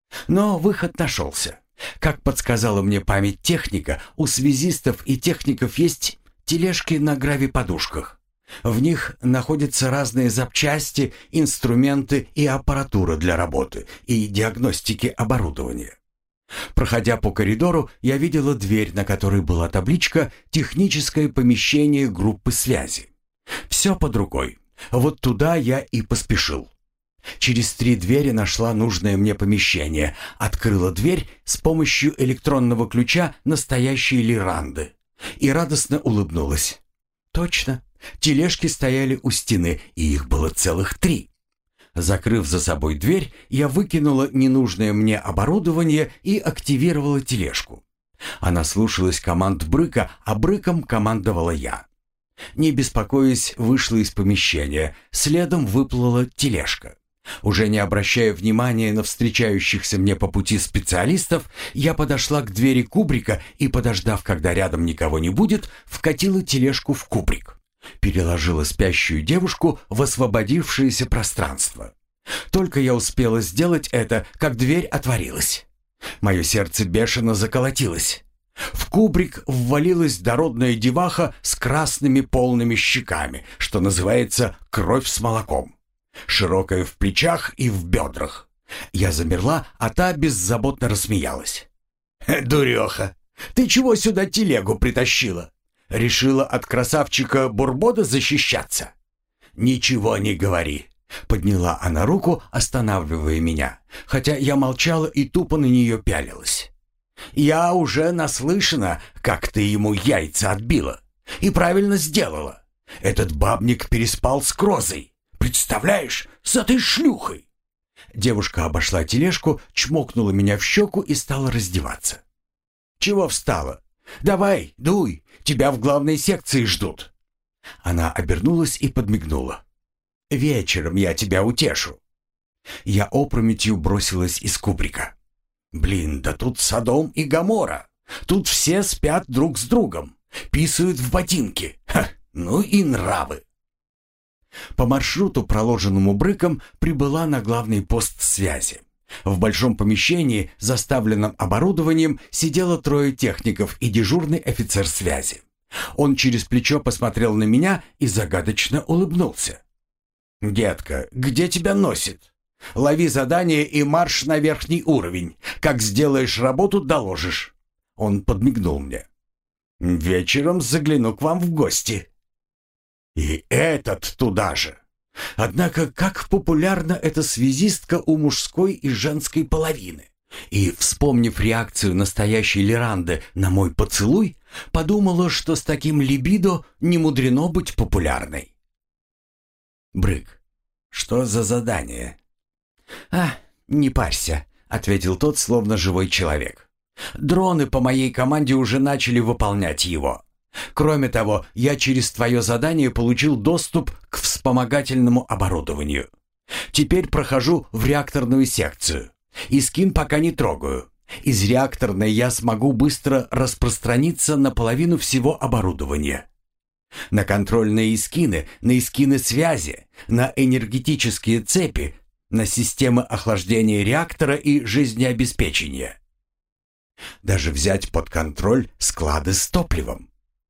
Speaker 1: Но выход нашелся. Как подсказала мне память техника, у связистов и техников есть тележки на гравиподушках. В них находятся разные запчасти, инструменты и аппаратура для работы и диагностики оборудования. Проходя по коридору, я видела дверь, на которой была табличка «Техническое помещение группы связи». Все под рукой. Вот туда я и поспешил. Через три двери нашла нужное мне помещение, открыла дверь с помощью электронного ключа настоящей Лиранды и радостно улыбнулась. Точно, тележки стояли у стены, и их было целых три. Закрыв за собой дверь, я выкинула ненужное мне оборудование и активировала тележку. Она слушалась команд Брыка, а Брыком командовала я. Не беспокоясь, вышла из помещения, следом выплыла тележка. Уже не обращая внимания на встречающихся мне по пути специалистов, я подошла к двери кубрика и, подождав, когда рядом никого не будет, вкатила тележку в кубрик. Переложила спящую девушку в освободившееся пространство. Только я успела сделать это, как дверь отворилась. Мое сердце бешено заколотилось. В кубрик ввалилась дородная деваха с красными полными щеками, что называется «кровь с молоком». Широкая в плечах и в бедрах. Я замерла, а та беззаботно рассмеялась. «Дуреха, ты чего сюда телегу притащила? Решила от красавчика Бурбода защищаться?» «Ничего не говори», — подняла она руку, останавливая меня, хотя я молчала и тупо на нее пялилась. «Я уже наслышана, как ты ему яйца отбила. И правильно сделала. Этот бабник переспал с Крозой. Представляешь, с этой шлюхой!» Девушка обошла тележку, чмокнула меня в щеку и стала раздеваться. «Чего встала? Давай, дуй, тебя в главной секции ждут». Она обернулась и подмигнула. «Вечером я тебя утешу». Я опрометью бросилась из кубрика. «Блин, да тут Содом и Гоморра. Тут все спят друг с другом, писают в ботинки. Ха, ну и нравы». По маршруту, проложенному Брыком, прибыла на главный пост связи. В большом помещении, заставленном оборудованием, сидело трое техников и дежурный офицер связи. Он через плечо посмотрел на меня и загадочно улыбнулся. «Детка, где тебя носит? Лови задание и марш на верхний уровень. Как сделаешь работу, доложишь». Он подмигнул мне. «Вечером загляну к вам в гости». И этот туда же. Однако, как популярна эта связистка у мужской и женской половины. И, вспомнив реакцию настоящей Лиранды на мой поцелуй, подумала, что с таким либидо не мудрено быть популярной. «Брык, что за задание?» «А, не парься», — ответил тот, словно живой человек. «Дроны по моей команде уже начали выполнять его. Кроме того, я через твое задание получил доступ к вспомогательному оборудованию. Теперь прохожу в реакторную секцию. Искин пока не трогаю. Из реакторной я смогу быстро распространиться на половину всего оборудования. На контрольные искины, на искины связи, на энергетические цепи, на системы охлаждения реактора и жизнеобеспечения. Даже взять под контроль склады с топливом».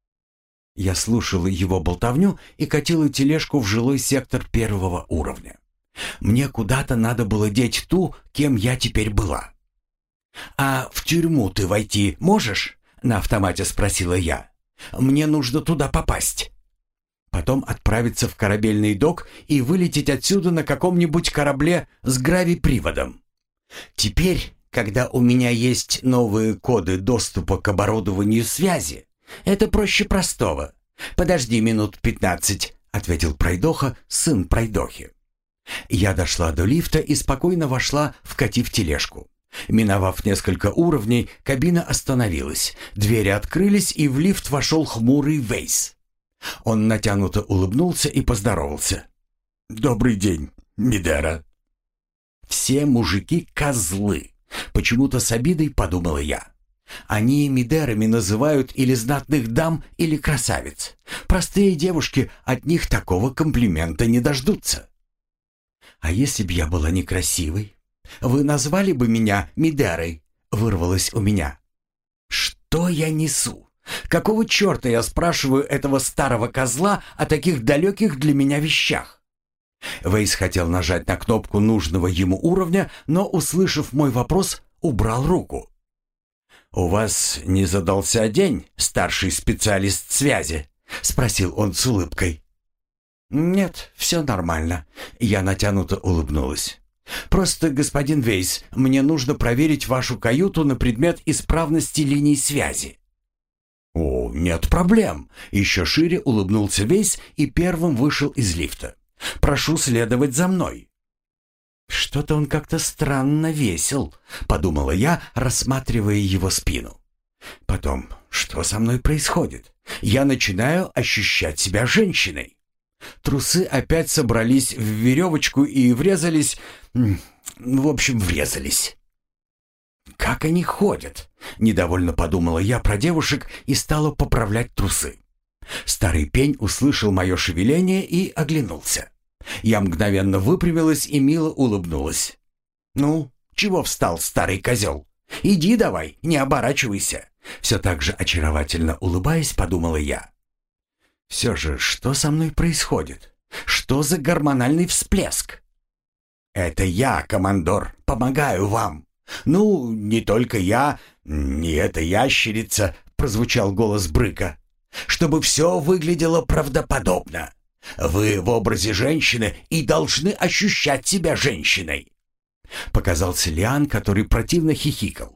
Speaker 1: Я слушала его болтовню и катила тележку в жилой сектор первого уровня. Мне куда-то надо было деть ту, кем я теперь была. «А в тюрьму ты войти можешь?» — на автомате спросила я. «Мне нужно туда попасть. Потом отправиться в корабельный док и вылететь отсюда на каком-нибудь корабле с гравиприводом. Теперь Когда у меня есть новые коды доступа к оборудованию связи, это проще простого. Подожди минут пятнадцать, ответил пройдоха, сын пройдохи. Я дошла до лифта и спокойно вошла, вкатив тележку. Миновав несколько уровней, кабина остановилась. Двери открылись, и в лифт вошел хмурый Вейс. Он натянуто улыбнулся и поздоровался. «Добрый день, Мидера». «Все мужики козлы», — почему-то с обидой подумала я. Они Мидерами называют или знатных дам, или красавиц. Простые девушки от них такого комплимента не дождутся. «А если б я была некрасивой? Вы назвали бы меня Мидерой?» — вырвалось у меня. «Что я несу? Какого черта я спрашиваю этого старого козла о таких далеких для меня вещах?» Вейс хотел нажать на кнопку нужного ему уровня, но, услышав мой вопрос, убрал руку. «У вас не задался день, старший специалист связи?» — спросил он с улыбкой. «Нет, все нормально», — я натянуто улыбнулась. «Просто, господин Вейс, мне нужно проверить вашу каюту на предмет исправности линий связи». «О, нет проблем», — еще шире улыбнулся Вейс и первым вышел из лифта. «Прошу следовать за мной». «Что-то он как-то странно весел», — подумала я, рассматривая его спину. Потом, что со мной происходит? Я начинаю ощущать себя женщиной. Трусы опять собрались в веревочку и врезались... В общем, врезались. «Как они ходят?» — недовольно подумала я про девушек и стала поправлять трусы. Старый пень услышал мое шевеление и оглянулся. Я мгновенно выпрямилась и мило улыбнулась. «Ну, чего встал, старый козел? Иди давай, не оборачивайся!» Все так же очаровательно улыбаясь, подумала я. «Все же, что со мной происходит? Что за гормональный всплеск?» «Это я, командор, помогаю вам!» «Ну, не только я, не эта ящерица», — прозвучал голос Брыка. «Чтобы все выглядело правдоподобно. Вы в образе женщины и должны ощущать себя женщиной». Показался Лиан, который противно хихикал.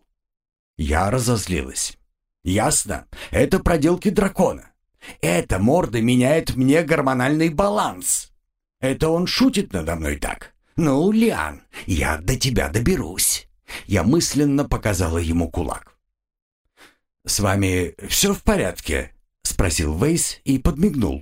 Speaker 1: Я разозлилась. «Ясно, это проделки дракона. Эта морда меняет мне гормональный баланс. Это он шутит надо мной так? Ну, Лиан, я до тебя доберусь». Я мысленно показала ему кулак. «С вами все в порядке?» — спросил Вейс и подмигнул.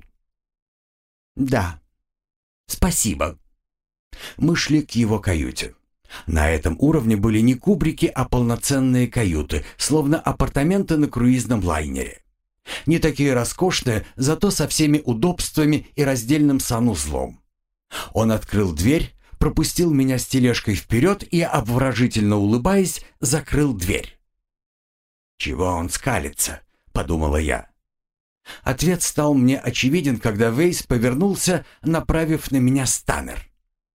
Speaker 1: «Да, спасибо». Мы шли к его каюте. На этом уровне были не кубрики, а полноценные каюты, словно апартаменты на круизном лайнере. Не такие роскошные, зато со всеми удобствами и раздельным санузлом. Он открыл дверь, пропустил меня с тележкой вперед и, обворожительно улыбаясь, закрыл дверь. «Чего он скалится?» — подумала я. Ответ стал мне очевиден, когда Вейс повернулся, направив на меня станнер.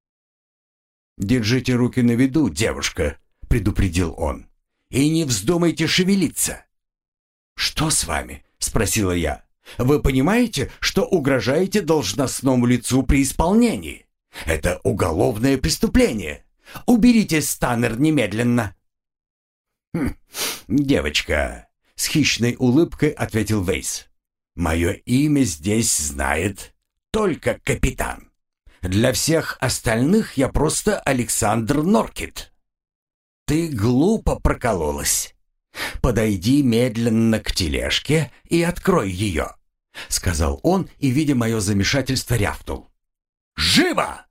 Speaker 1: «Держите руки на виду, девушка», — предупредил он, — «и не вздумайте шевелиться». «Что с вами?» — спросила я. «Вы понимаете, что угрожаете должностному лицу при исполнении? Это уголовное преступление. Уберите станнер немедленно». «Хм, девочка», — с хищной улыбкой ответил Вейс, — «мое имя здесь знает только капитан. Для всех остальных я просто Александр Норкит». «Ты глупо прокололась. Подойди медленно к тележке и открой ее», — сказал он и, видя мое замешательство, рявкнул. «Живо!»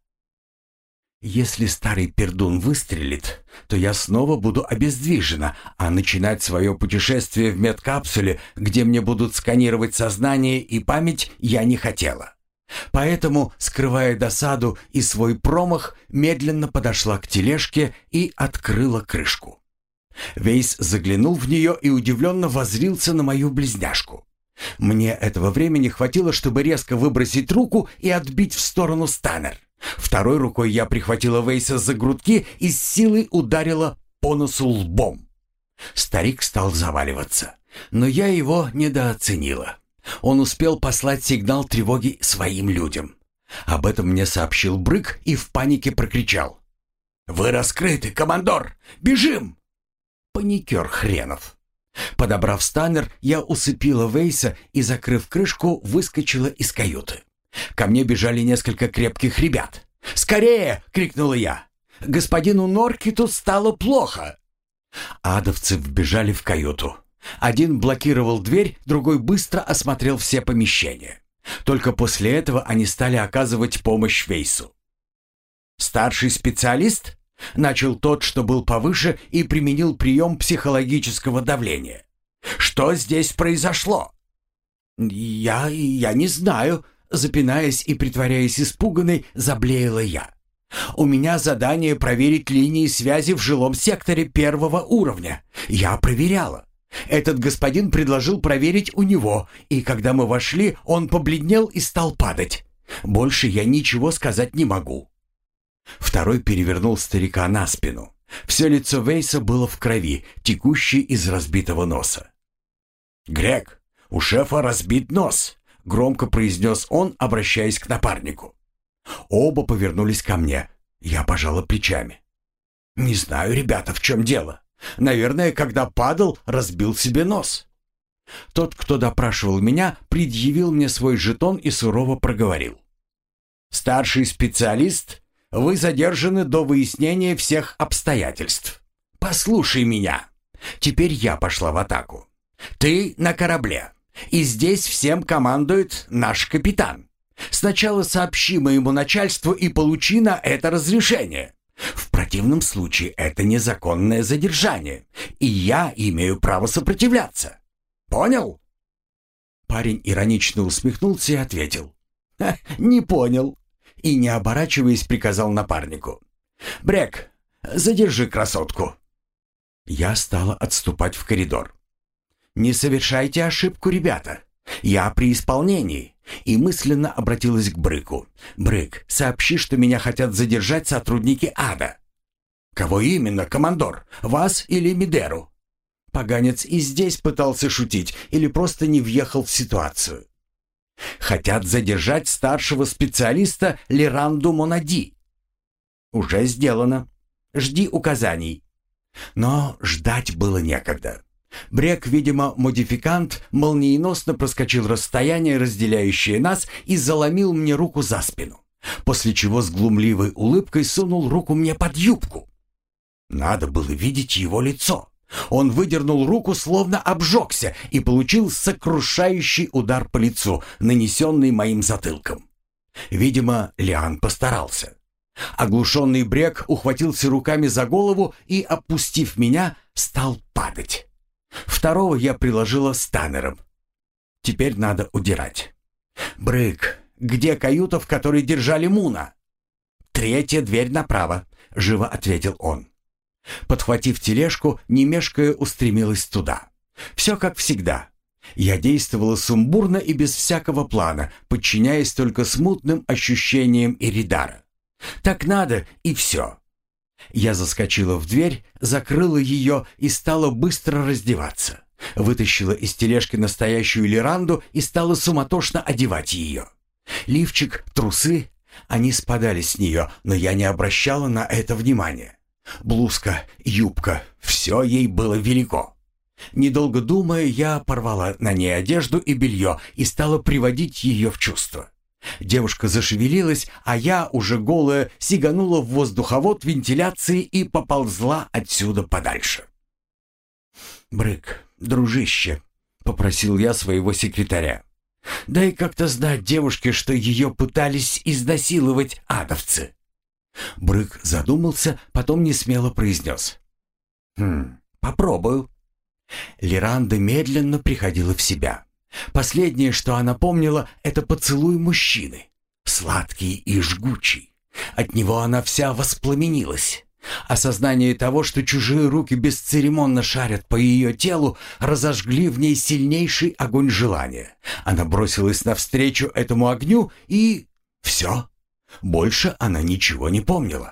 Speaker 1: Если старый пердун выстрелит, то я снова буду обездвижена, а начинать свое путешествие в медкапсуле, где мне будут сканировать сознание и память, я не хотела. Поэтому, скрывая досаду и свой промах, медленно подошла к тележке и открыла крышку. Вейс заглянул в нее и удивленно воззрился на мою близняшку. Мне этого времени хватило, чтобы резко выбросить руку и отбить в сторону станнер. Второй рукой я прихватила Вейса за грудки и с силой ударила по носу лбом. Старик стал заваливаться, но я его недооценила. Он успел послать сигнал тревоги своим людям. Об этом мне сообщил Брык и в панике прокричал: «Вы раскрыты, командор! Бежим!» Паникер хренов. Подобрав станнер, я усыпила Вейса и, закрыв крышку, выскочила из каюты. Ко мне бежали несколько крепких ребят. «Скорее!» — крикнула я. «Господину Норкиту стало плохо!» Адовцы вбежали в каюту. Один блокировал дверь, другой быстро осмотрел все помещения. Только после этого они стали оказывать помощь Вейсу. «Старший специалист?» — начал тот, что был повыше, и применил прием психологического давления. «Что здесь произошло?» «Я... я не знаю», — запинаясь и притворяясь испуганной, заблеяла я. «У меня задание проверить линии связи в жилом секторе первого уровня. Я проверяла. Этот господин предложил проверить у него, и когда мы вошли, он побледнел и стал падать. Больше я ничего сказать не могу». Второй перевернул старика на спину. Все лицо Вейса было в крови, текущей из разбитого носа. «Грег, у шефа разбит нос», — громко произнес он, обращаясь к напарнику. Оба повернулись ко мне. Я пожала плечами. «Не знаю, ребята, в чем дело. Наверное, когда падал, разбил себе нос». Тот, кто допрашивал меня, предъявил мне свой жетон и сурово проговорил. «Старший специалист, вы задержаны до выяснения всех обстоятельств. Послушай меня. Теперь я пошла в атаку. Ты на корабле, и здесь всем командует наш капитан. Сначала сообщи моему начальству и получи на это разрешение. В противном случае это незаконное задержание, и я имею право сопротивляться. Понял?» Парень иронично усмехнулся и ответил. «Не понял». И, не оборачиваясь, приказал напарнику. «Брек, задержи красотку». Я стала отступать в коридор. «Не совершайте ошибку, ребята. Я при исполнении». И мысленно обратилась к Брыку. «Брык, сообщи, что меня хотят задержать сотрудники ада». «Кого именно, командор? Вас или Мидеру?» Поганец и здесь пытался шутить или просто не въехал в ситуацию. «Хотят задержать старшего специалиста Лиранду Монади». «Уже сделано. Жди указаний». Но ждать было некогда. Брек, видимо, модификант, молниеносно проскочил расстояние, разделяющее нас, и заломил мне руку за спину, после чего с глумливой улыбкой сунул руку мне под юбку. Надо было видеть его лицо. Он выдернул руку, словно обжегся, и получил сокрушающий удар по лицу, нанесенный моим затылком. Видимо, Лиан постарался. Оглушенный Брек ухватился руками за голову и, опустив меня, стал падать. Второго я приложила станнером. Теперь надо удирать. «Брык, где каюта, в которой держали Муна?» «Третья дверь направо», — живо ответил он. Подхватив тележку, не мешкая, устремилась туда. Все как всегда. Я действовала сумбурно и без всякого плана, подчиняясь только смутным ощущениям Иридара. Так надо, и все. Я заскочила в дверь, закрыла ее и стала быстро раздеваться. Вытащила из тележки настоящую Лиранду и стала суматошно одевать ее. Лифчик, трусы, они спадали с нее, но я не обращала на это внимания. Блузка, юбка, все ей было велико. Недолго думая, я порвала на ней одежду и белье и стала приводить ее в чувство. Девушка зашевелилась, а я, уже голая, сиганула в воздуховод вентиляции и поползла отсюда подальше. «Брык, дружище», — попросил я своего секретаря, — «дай как-то знать девушке, что ее пытались изнасиловать адовцы». Брык задумался, потом несмело произнес. «Хм, попробую». Лиранда медленно приходила в себя. Последнее, что она помнила, это поцелуй мужчины. Сладкий и жгучий. От него она вся воспламенилась. Осознание того, что чужие руки бесцеремонно шарят по ее телу, разожгли в ней сильнейший огонь желания. Она бросилась навстречу этому огню и... все. Больше она ничего не помнила.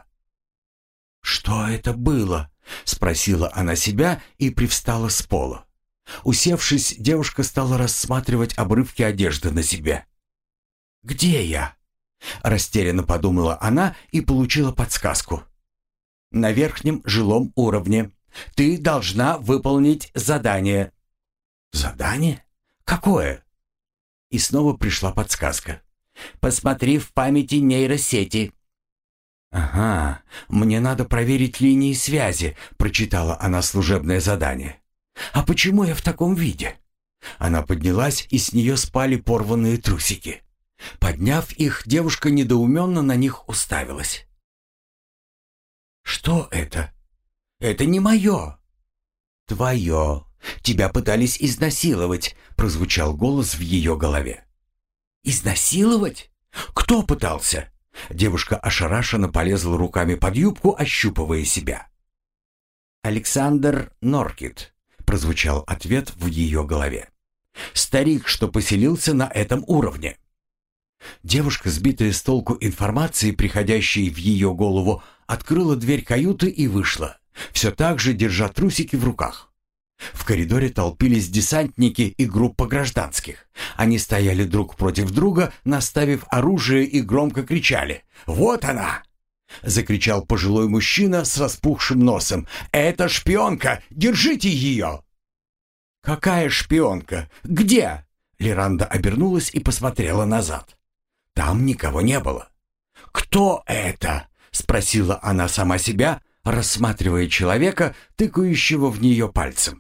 Speaker 1: «Что это было?» — спросила она себя и привстала с пола. Усевшись, девушка стала рассматривать обрывки одежды на себе. «Где я?» — растерянно подумала она и получила подсказку. «На верхнем жилом уровне. Ты должна выполнить задание». «Задание? Какое?» И снова пришла подсказка. «Посмотри в памяти нейросети». «Ага, мне надо проверить линии связи», — прочитала она служебное задание. «А почему я в таком виде?» Она поднялась, и с нее спали порванные трусики. Подняв их, девушка недоуменно на них уставилась. «Что это? Это не мое». «Твое. Тебя пытались изнасиловать», — прозвучал голос в ее голове. «Изнасиловать? Кто пытался?» Девушка ошарашенно полезла руками под юбку, ощупывая себя. «Александр Норкит», — прозвучал ответ в ее голове. «Старик, что поселился на этом уровне». Девушка, сбитая с толку информации, приходящей в ее голову, открыла дверь каюты и вышла, все так же держа трусики в руках. В коридоре толпились десантники и группа гражданских. Они стояли друг против друга, наставив оружие, и громко кричали: «Вот она!» — закричал пожилой мужчина с распухшим носом. «Это шпионка! Держите ее!» «Какая шпионка? Где?» Лиранда обернулась и посмотрела назад. Там никого не было. «Кто это?» — спросила она сама себя, рассматривая человека, тыкающего в нее пальцем.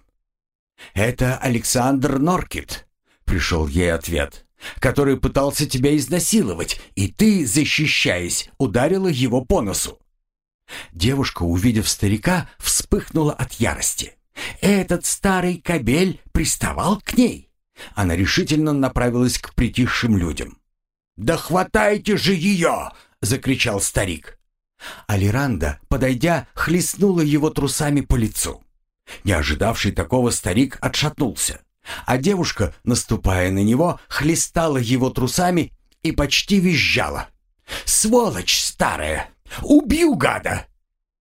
Speaker 1: «Это Александр Норкит», — пришел ей ответ, «который пытался тебя изнасиловать, и ты, защищаясь, ударила его по носу». Девушка, увидев старика, вспыхнула от ярости. Этот старый кобель приставал к ней. Она решительно направилась к притихшим людям. «Да хватайте же ее!» — закричал старик. А Лиранда, подойдя, хлестнула его трусами по лицу. Не ожидавший такого, старик отшатнулся, а девушка, наступая на него, хлестала его трусами и почти визжала. «Сволочь старая! Убью гада!»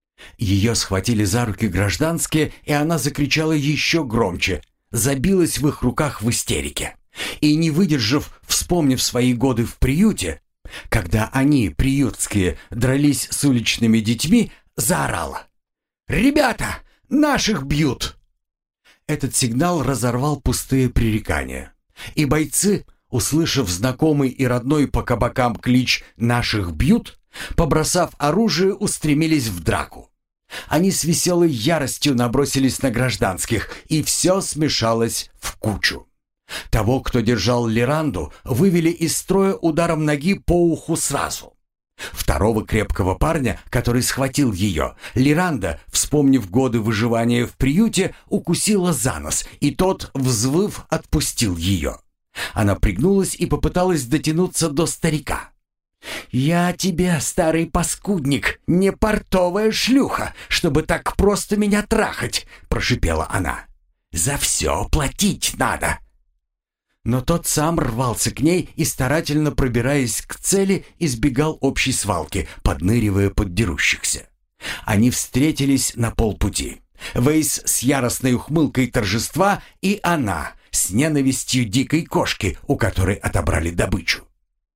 Speaker 1: Ее схватили за руки гражданские, и она закричала еще громче, забилась в их руках в истерике. И, не выдержав, вспомнив свои годы в приюте, когда они, приютские, дрались с уличными детьми, заорала: «Ребята, наших бьют!» Этот сигнал разорвал пустые пререкания, и бойцы, услышав знакомый и родной по кабакам клич «наших бьют», побросав оружие, устремились в драку. Они с веселой яростью набросились на гражданских, и все смешалось в кучу. Того, кто держал Лиранду, вывели из строя ударом ноги по уху сразу. Второго крепкого парня, который схватил ее, Лиранда, вспомнив годы выживания в приюте, укусила за нос, и тот, взвыв, отпустил ее. Она пригнулась и попыталась дотянуться до старика. «Я тебе, старый паскудник, не портовая шлюха, чтобы так просто меня трахать», — прошипела она. «За все платить надо». Но тот сам рвался к ней и, старательно пробираясь к цели, избегал общей свалки, подныривая под дерущихся. Они встретились на полпути. Вейс с яростной ухмылкой торжества, и она с ненавистью дикой кошки, у которой отобрали добычу.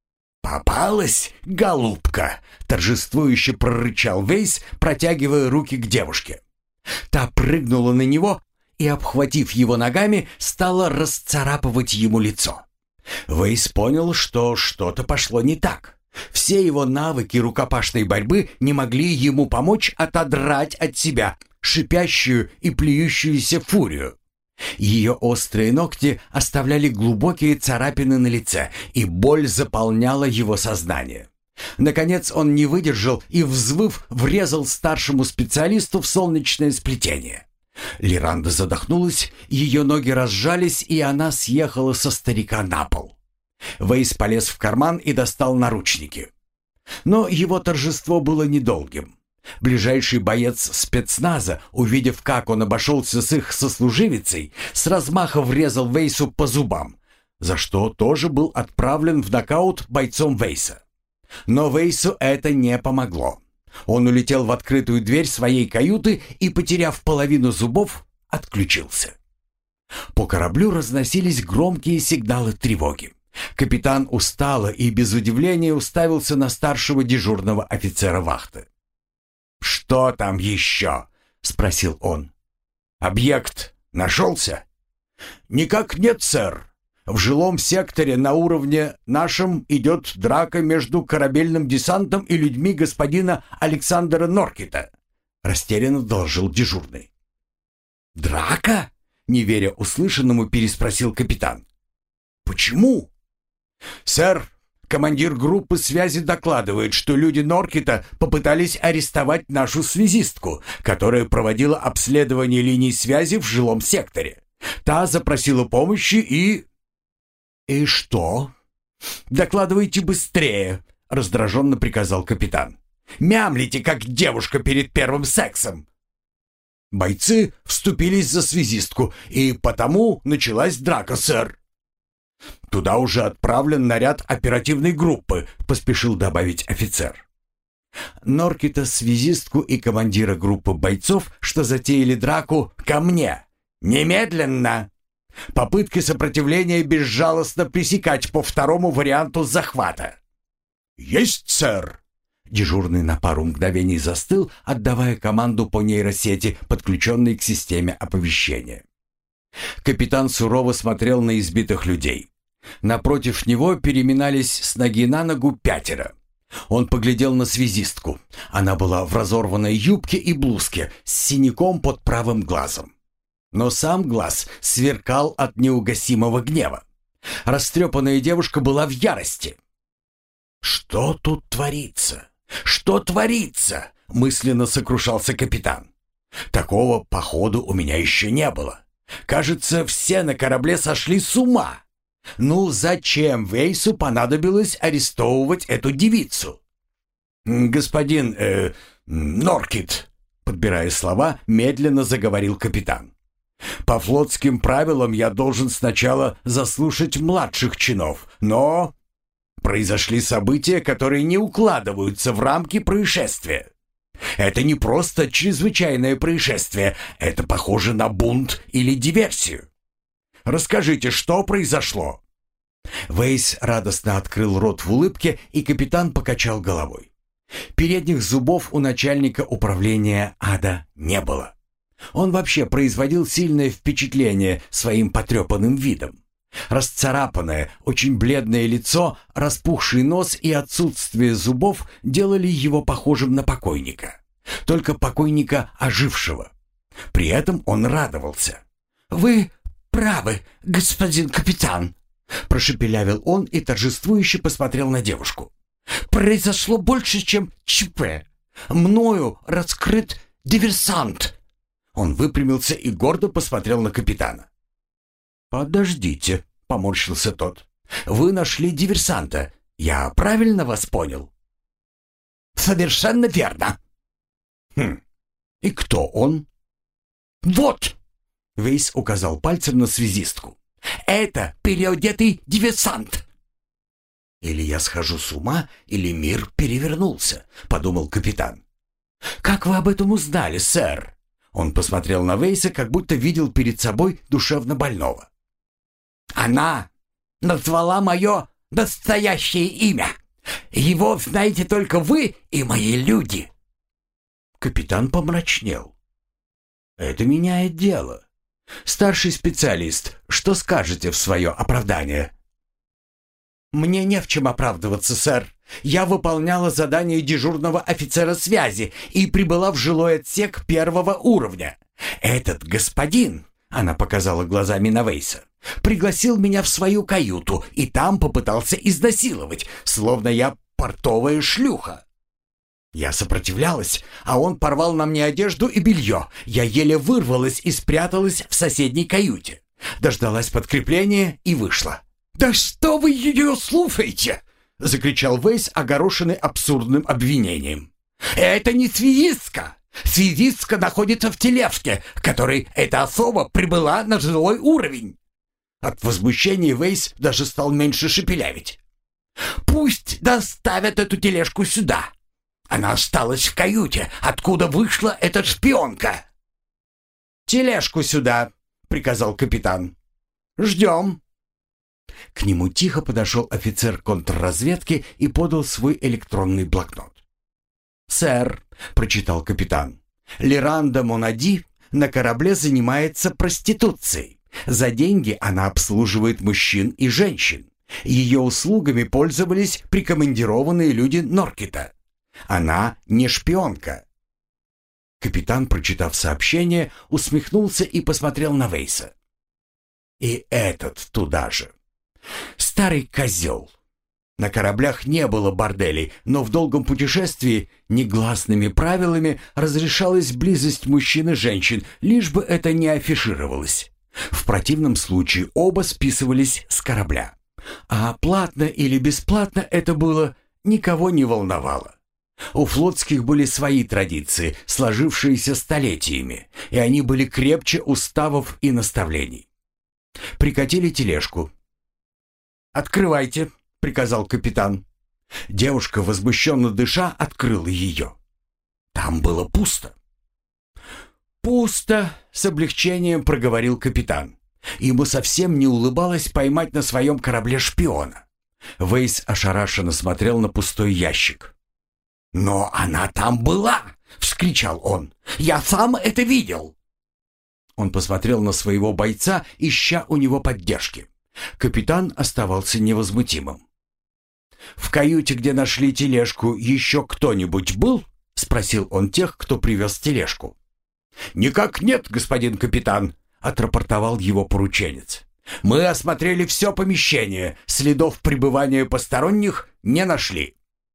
Speaker 1: «Попалась, голубка!» — торжествующе прорычал Вейс, протягивая руки к девушке. Та прыгнула на него и, обхватив его ногами, стала расцарапывать ему лицо. Вейс понял, что что-то пошло не так. Все его навыки рукопашной борьбы не могли ему помочь отодрать от себя шипящую и плюющуюся фурию. Ее острые ногти оставляли глубокие царапины на лице, и боль заполняла его сознание. Наконец он не выдержал и, взвыв, врезал старшему специалисту в солнечное сплетение. Лиранда задохнулась, ее ноги разжались, и она съехала со старика на пол. Вейс полез в карман и достал наручники. Но его торжество было недолгим. Ближайший боец спецназа, увидев, как он обошелся с их сослуживицей, с размаха врезал Вейсу по зубам, за что тоже был отправлен в нокаут бойцом Вейса. Но Вейсу это не помогло. Он улетел в открытую дверь своей каюты и, потеряв половину зубов, отключился. По кораблю разносились громкие сигналы тревоги. Капитан устало и без удивления уставился на старшего дежурного офицера вахты. «Что там еще?» — спросил он. Объект нашелся? Никак нет, сэр. В жилом секторе на уровне нашем идет драка между корабельным десантом и людьми господина Александра Норкита, растерянно доложил дежурный. Драка? Не веря услышанному, переспросил капитан. Почему? Сэр, командир группы связи докладывает, что люди Норкита попытались арестовать нашу связистку, которая проводила обследование линий связи в жилом секторе. Та запросила помощи и... «И что?» «Докладывайте быстрее», — раздраженно приказал капитан. «Мямлите, как девушка перед первым сексом». Бойцы вступились за связистку, и потому началась драка, сэр. «Туда уже отправлен наряд оперативной группы», — поспешил добавить офицер. Норкита, связистку и командира группы бойцов, что затеяли драку, ко мне. Немедленно! Попытки сопротивления безжалостно пресекать по второму варианту захвата. «Есть, сэр!» Дежурный на пару мгновений застыл, отдавая команду по нейросети, подключенной к системе оповещения. Капитан сурово смотрел на избитых людей. Напротив него переминались с ноги на ногу пятеро. Он поглядел на связистку. Она была в разорванной юбке и блузке с синяком под правым глазом. Но сам глаз сверкал от неугасимого гнева. Растрепанная девушка была в ярости. «Что тут творится? Что творится?» — мысленно сокрушался капитан. «Такого походу у меня еще не было. Кажется, все на корабле сошли с ума. Ну зачем Вейсу понадобилось арестовывать эту девицу?» «Господин э, Норкит», — подбирая слова, медленно заговорил капитан. «По флотским правилам я должен сначала заслушать младших чинов, но произошли события, которые не укладываются в рамки происшествия. Это не просто чрезвычайное происшествие, это похоже на бунт или диверсию. Расскажите, что произошло?» Вейс радостно открыл рот в улыбке, и капитан покачал головой. Передних зубов у начальника управления ада не было. Он вообще производил сильное впечатление своим потрепанным видом. Расцарапанное, очень бледное лицо, распухший нос и отсутствие зубов делали его похожим на покойника. Только покойника ожившего. При этом он радовался. «Вы правы, господин капитан», — прошепелявил он и торжествующе посмотрел на девушку. «Произошло больше, чем ЧП. Мною раскрыт диверсант». Он выпрямился и гордо посмотрел на капитана. «Подождите», — поморщился тот. «Вы нашли диверсанта. Я правильно вас понял?» «Совершенно верно». «Хм. И кто он?» «Вот!» — Вейс указал пальцем на связистку. «Это переодетый диверсант». «Или я схожу с ума, или мир перевернулся», — подумал капитан. «Как вы об этом узнали, сэр?» Он посмотрел на Вейса, как будто видел перед собой душевно больного. «Она назвала мое настоящее имя. Его знаете только вы и мои люди». Капитан помрачнел. «Это меняет дело. Старший специалист, что скажете в свое оправдание?» «Мне не в чем оправдываться, сэр. Я выполняла задание дежурного офицера связи и прибыла в жилой отсек первого уровня. Этот господин, — она показала глазами на Вейса, — пригласил меня в свою каюту и там попытался изнасиловать, словно я портовая шлюха. Я сопротивлялась, а он порвал на мне одежду и белье. Я еле вырвалась и спряталась в соседней каюте. Дождалась подкрепления и вышла». «Да что вы ее слушаете?» — закричал Вейс, огорошенный абсурдным обвинением. «Это не связистка. Связистка находится в тележке, которой эта особа прибыла на жилой уровень». От возмущения Вейс даже стал меньше шепелявить. «Пусть доставят эту тележку сюда. Она осталась в каюте, откуда вышла эта шпионка». «Тележку сюда», — приказал капитан. «Ждем». К нему тихо подошел офицер контрразведки и подал свой электронный блокнот. «Сэр», — прочитал капитан, — «Лиранда Монади на корабле занимается проституцией. За деньги она обслуживает мужчин и женщин. Ее услугами пользовались прикомандированные люди Норкита. Она не шпионка». Капитан, прочитав сообщение, усмехнулся и посмотрел на Вейса. «И этот туда же. Старый козел. На кораблях не было борделей, но в долгом путешествии негласными правилами разрешалась близость мужчин и женщин, лишь бы это не афишировалось. В противном случае оба списывались с корабля. А платно или бесплатно это было, никого не волновало. У флотских были свои традиции, сложившиеся столетиями, и они были крепче уставов и наставлений. Прикатили тележку. «Открывайте», — приказал капитан. Девушка, возмущенно дыша, открыла ее. Там было пусто. «Пусто», — с облегчением проговорил капитан. Ему совсем не улыбалось поймать на своем корабле шпиона. Вейс ошарашенно смотрел на пустой ящик. «Но она там была!» — вскричал он. «Я сам это видел!» Он посмотрел на своего бойца, ища у него поддержки. Капитан оставался невозмутимым. «В каюте, где нашли тележку, еще кто-нибудь был?» — спросил он тех, кто привез тележку. «Никак нет, господин капитан», — отрапортовал его порученец. «Мы осмотрели все помещение, следов пребывания посторонних не нашли».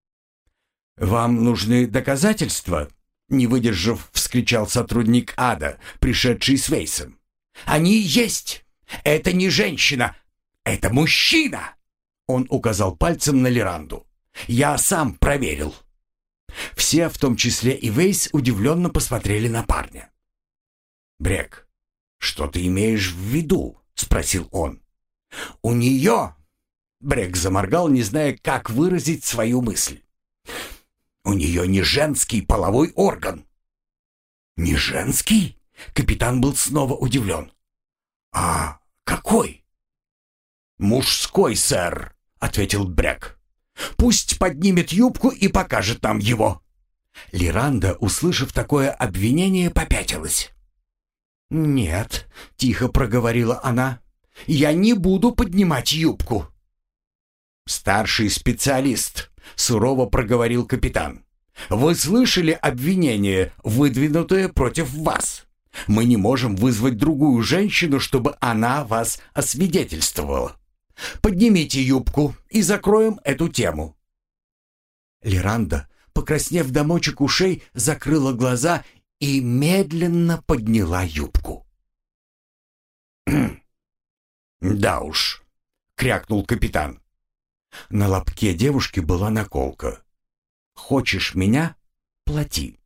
Speaker 1: «Вам нужны доказательства?» — не выдержав, вскричал сотрудник ада, пришедший с Вейсом. «Они есть! Это не женщина, это мужчина!» Он указал пальцем на Лиранду. «Я сам проверил». Все, в том числе и Вейс, удивленно посмотрели на парня. «Брек, что ты имеешь в виду?» — спросил он. «У нее...» — Брек заморгал, не зная, как выразить свою мысль. «У нее не женский половой орган». «Не женский?» — капитан был снова удивлен. «А какой?» «Мужской, сэр», — ответил Брек. «Пусть поднимет юбку и покажет нам его». Лиранда, услышав такое обвинение, попятилась. «Нет», — тихо проговорила она, — «я не буду поднимать юбку». «Старший специалист», — сурово проговорил капитан, — «вы слышали обвинение, выдвинутое против вас? Мы не можем вызвать другую женщину, чтобы она вас освидетельствовала. Поднимите юбку и закроем эту тему». Лиранда, покраснев до мочек ушей, закрыла глаза и медленно подняла юбку. «Да уж», — крякнул капитан. На лобке девушки была наколка. «Хочешь меня? Плати».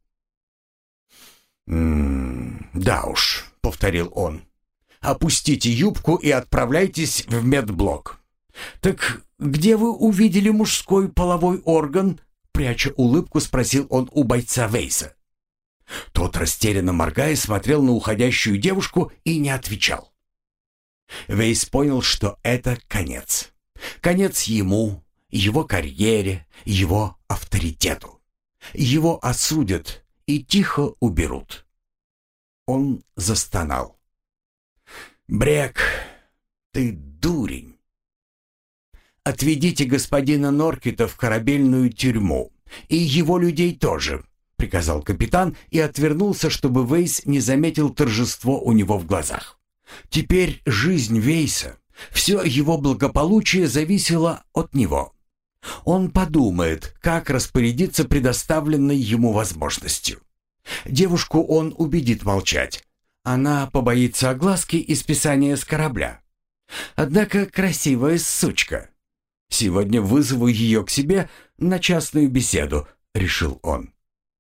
Speaker 1: «М-м, да уж», — повторил он. «Опустите юбку и отправляйтесь в медблок». «Так где вы увидели мужской половой орган?» Пряча улыбку, спросил он у бойца Вейса. Тот, растерянно моргая, смотрел на уходящую девушку и не отвечал. Вейс понял, что это конец. Конец ему, его карьере, его авторитету. Его осудят и тихо уберут. Он застонал. «Брек, ты дурень. Отведите господина Норкита в корабельную тюрьму, и его людей тоже», — приказал капитан и отвернулся, чтобы Вейс не заметил торжество у него в глазах. Теперь жизнь Вейса, все его благополучие зависело от него. Он подумает, как распорядиться предоставленной ему возможностью. Девушку он убедит молчать. Она побоится огласки и списания с корабля. Однако красивая сучка. Сегодня вызову ее к себе на частную беседу, решил он.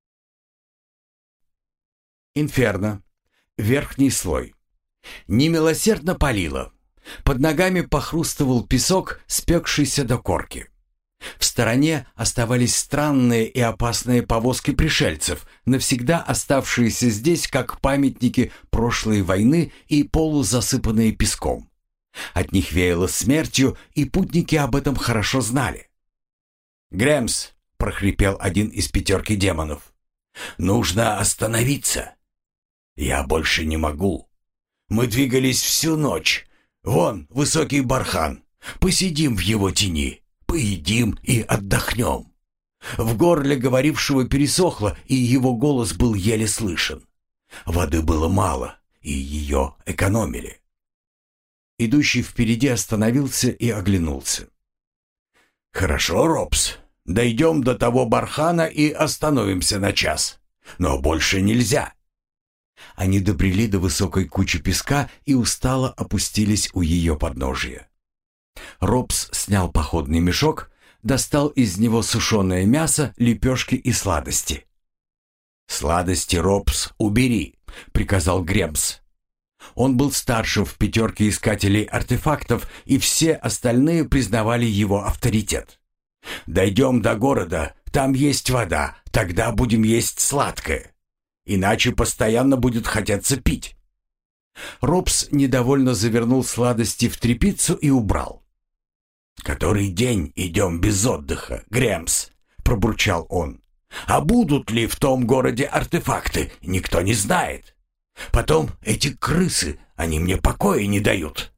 Speaker 1: Инферно. Верхний слой. Немилосердно палило. Под ногами похрустывал песок, спекшийся до корки. В стороне оставались странные и опасные повозки пришельцев, навсегда оставшиеся здесь как памятники прошлой войны и полузасыпанные песком. От них веяло смертью, и путники об этом хорошо знали. «Грэмс», — прохрипел один из пятерки демонов, — «нужно остановиться». Я больше не могу. Мы двигались всю ночь. Вон высокий бархан. Посидим в его тени, поедим и отдохнем». В горле говорившего пересохло, и его голос был еле слышен. Воды было мало, и ее экономили. Идущий впереди остановился и оглянулся. «Хорошо, Робс, дойдем до того бархана и остановимся на час. Но больше нельзя». Они добрели до высокой кучи песка и устало опустились у ее подножия. Робс снял походный мешок, достал из него сушеное мясо, лепешки и сладости. «Сладости, Робс, убери», — приказал Гремс. Он был старшим в пятерке искателей артефактов, и все остальные признавали его авторитет. «Дойдем до города, там есть вода, тогда будем есть сладкое. Иначе постоянно будет хотеться пить». Робс недовольно завернул сладости в тряпицу и убрал. «Который день идем без отдыха, Гремс», — пробурчал он. «А будут ли в том городе артефакты, никто не знает. Потом эти крысы, они мне покоя не дают».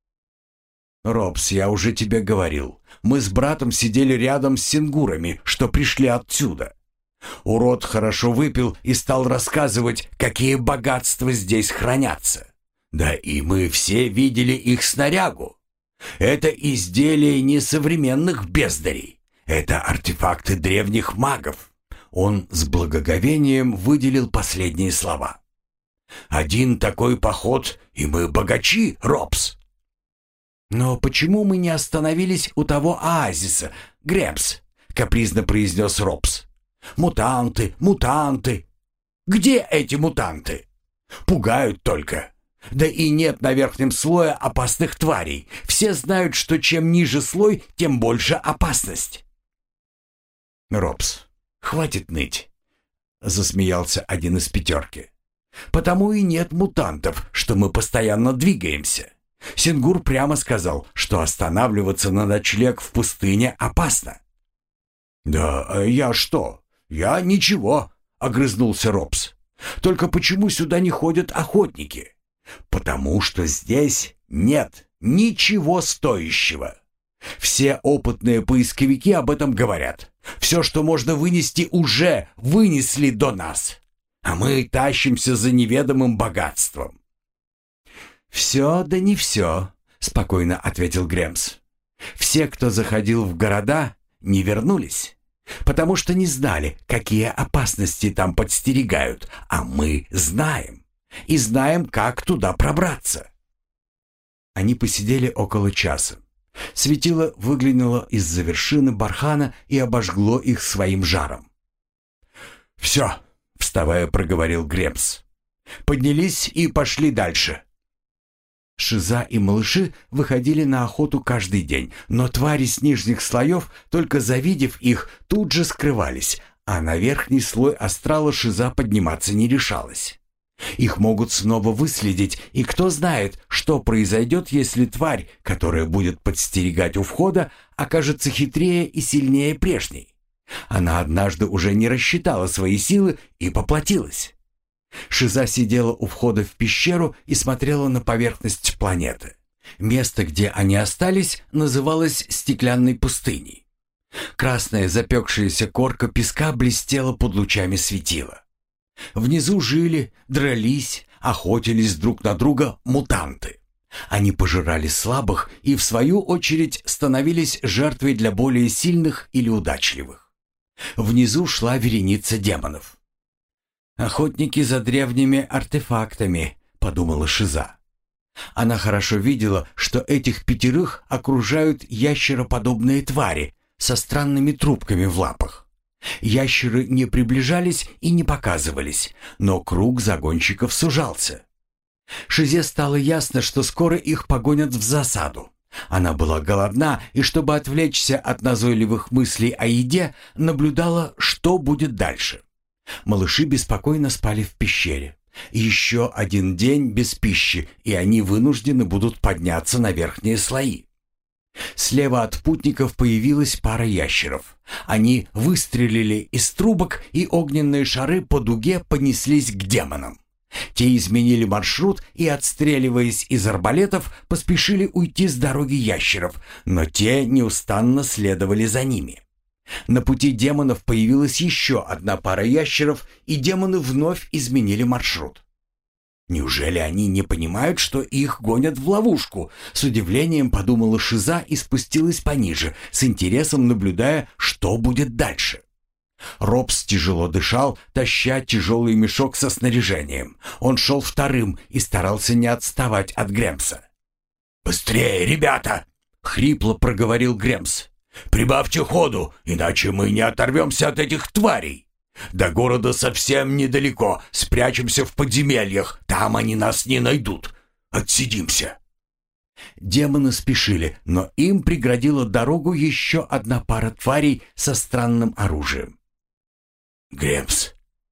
Speaker 1: «Робс, я уже тебе говорил, мы с братом сидели рядом с сингурами, что пришли отсюда. Урод хорошо выпил и стал рассказывать, какие богатства здесь хранятся. Да и мы все видели их снарягу. Это изделия не современных бездарей. Это артефакты древних магов». Он с благоговением выделил последние слова. «Один такой поход, и мы богачи, Робс». «Но почему мы не остановились у того оазиса, Гремс?» — капризно произнес Робс. «Мутанты, мутанты! Где эти мутанты? Пугают только. Да и нет на верхнем слое опасных тварей. Все знают, что чем ниже слой, тем больше опасность». «Робс, хватит ныть», — засмеялся один из пятерки. «Потому и нет мутантов, что мы постоянно двигаемся. Сингур прямо сказал, что останавливаться на ночлег в пустыне опасно». «Да я что? Я ничего», — огрызнулся Робс. «Только почему сюда не ходят охотники? Потому что здесь нет ничего стоящего. Все опытные поисковики об этом говорят. Все, что можно вынести, уже вынесли до нас. А мы тащимся за неведомым богатством». «Все да не все», — спокойно ответил Гремс. «Все, кто заходил в города, не вернулись, потому что не знали, какие опасности там подстерегают, а мы знаем, и знаем, как туда пробраться». Они посидели около часа. Светило выглянуло из-за вершины бархана и обожгло их своим жаром. «Все», — вставая, проговорил Гремс. «Поднялись и пошли дальше». Шиза и малыши выходили на охоту каждый день, но твари с нижних слоев, только завидев их, тут же скрывались, а на верхний слой астрала Шиза подниматься не решалась. Их могут снова выследить, и кто знает, что произойдет, если тварь, которая будет подстерегать у входа, окажется хитрее и сильнее прежней. Она однажды уже не рассчитала свои силы и поплатилась. Шиза сидела у входа в пещеру и смотрела на поверхность планеты. Место, где они остались, называлось стеклянной пустыней. Красная запекшаяся корка песка блестела под лучами светила. Внизу жили, дрались, охотились друг на друга мутанты. Они пожирали слабых и, в свою очередь, становились жертвой для более сильных или удачливых. Внизу шла вереница демонов. «Охотники за древними артефактами», — подумала Шиза. Она хорошо видела, что этих пятерых окружают ящероподобные твари со странными трубками в лапах. Ящеры не приближались и не показывались, но круг загонщиков сужался. Шизе стало ясно, что скоро их погонят в засаду. Она была голодна и, чтобы отвлечься от назойливых мыслей о еде, наблюдала, что будет дальше. Малыши беспокойно спали в пещере. Еще один день без пищи, и они вынуждены будут подняться на верхние слои. Слева от путников появилась пара ящеров. Они выстрелили из трубок, и огненные шары по дуге понеслись к демонам. Те изменили маршрут и, отстреливаясь из арбалетов, поспешили уйти с дороги ящеров, но те неустанно следовали за ними. На пути демонов появилась еще одна пара ящеров, и демоны вновь изменили маршрут. «Неужели они не понимают, что их гонят в ловушку?» С удивлением подумала Шиза и спустилась пониже, с интересом наблюдая, что будет дальше. Робс тяжело дышал, таща тяжелый мешок со снаряжением. Он шел вторым и старался не отставать от Грэмса. «Быстрее, ребята!» — хрипло проговорил Грэмс. «Прибавьте ходу, иначе мы не оторвемся от этих тварей. До города совсем недалеко, спрячемся в подземельях, там они нас не найдут. Отсидимся». Демоны спешили, но им преградила дорогу еще одна пара тварей со странным оружием. «Грэмс,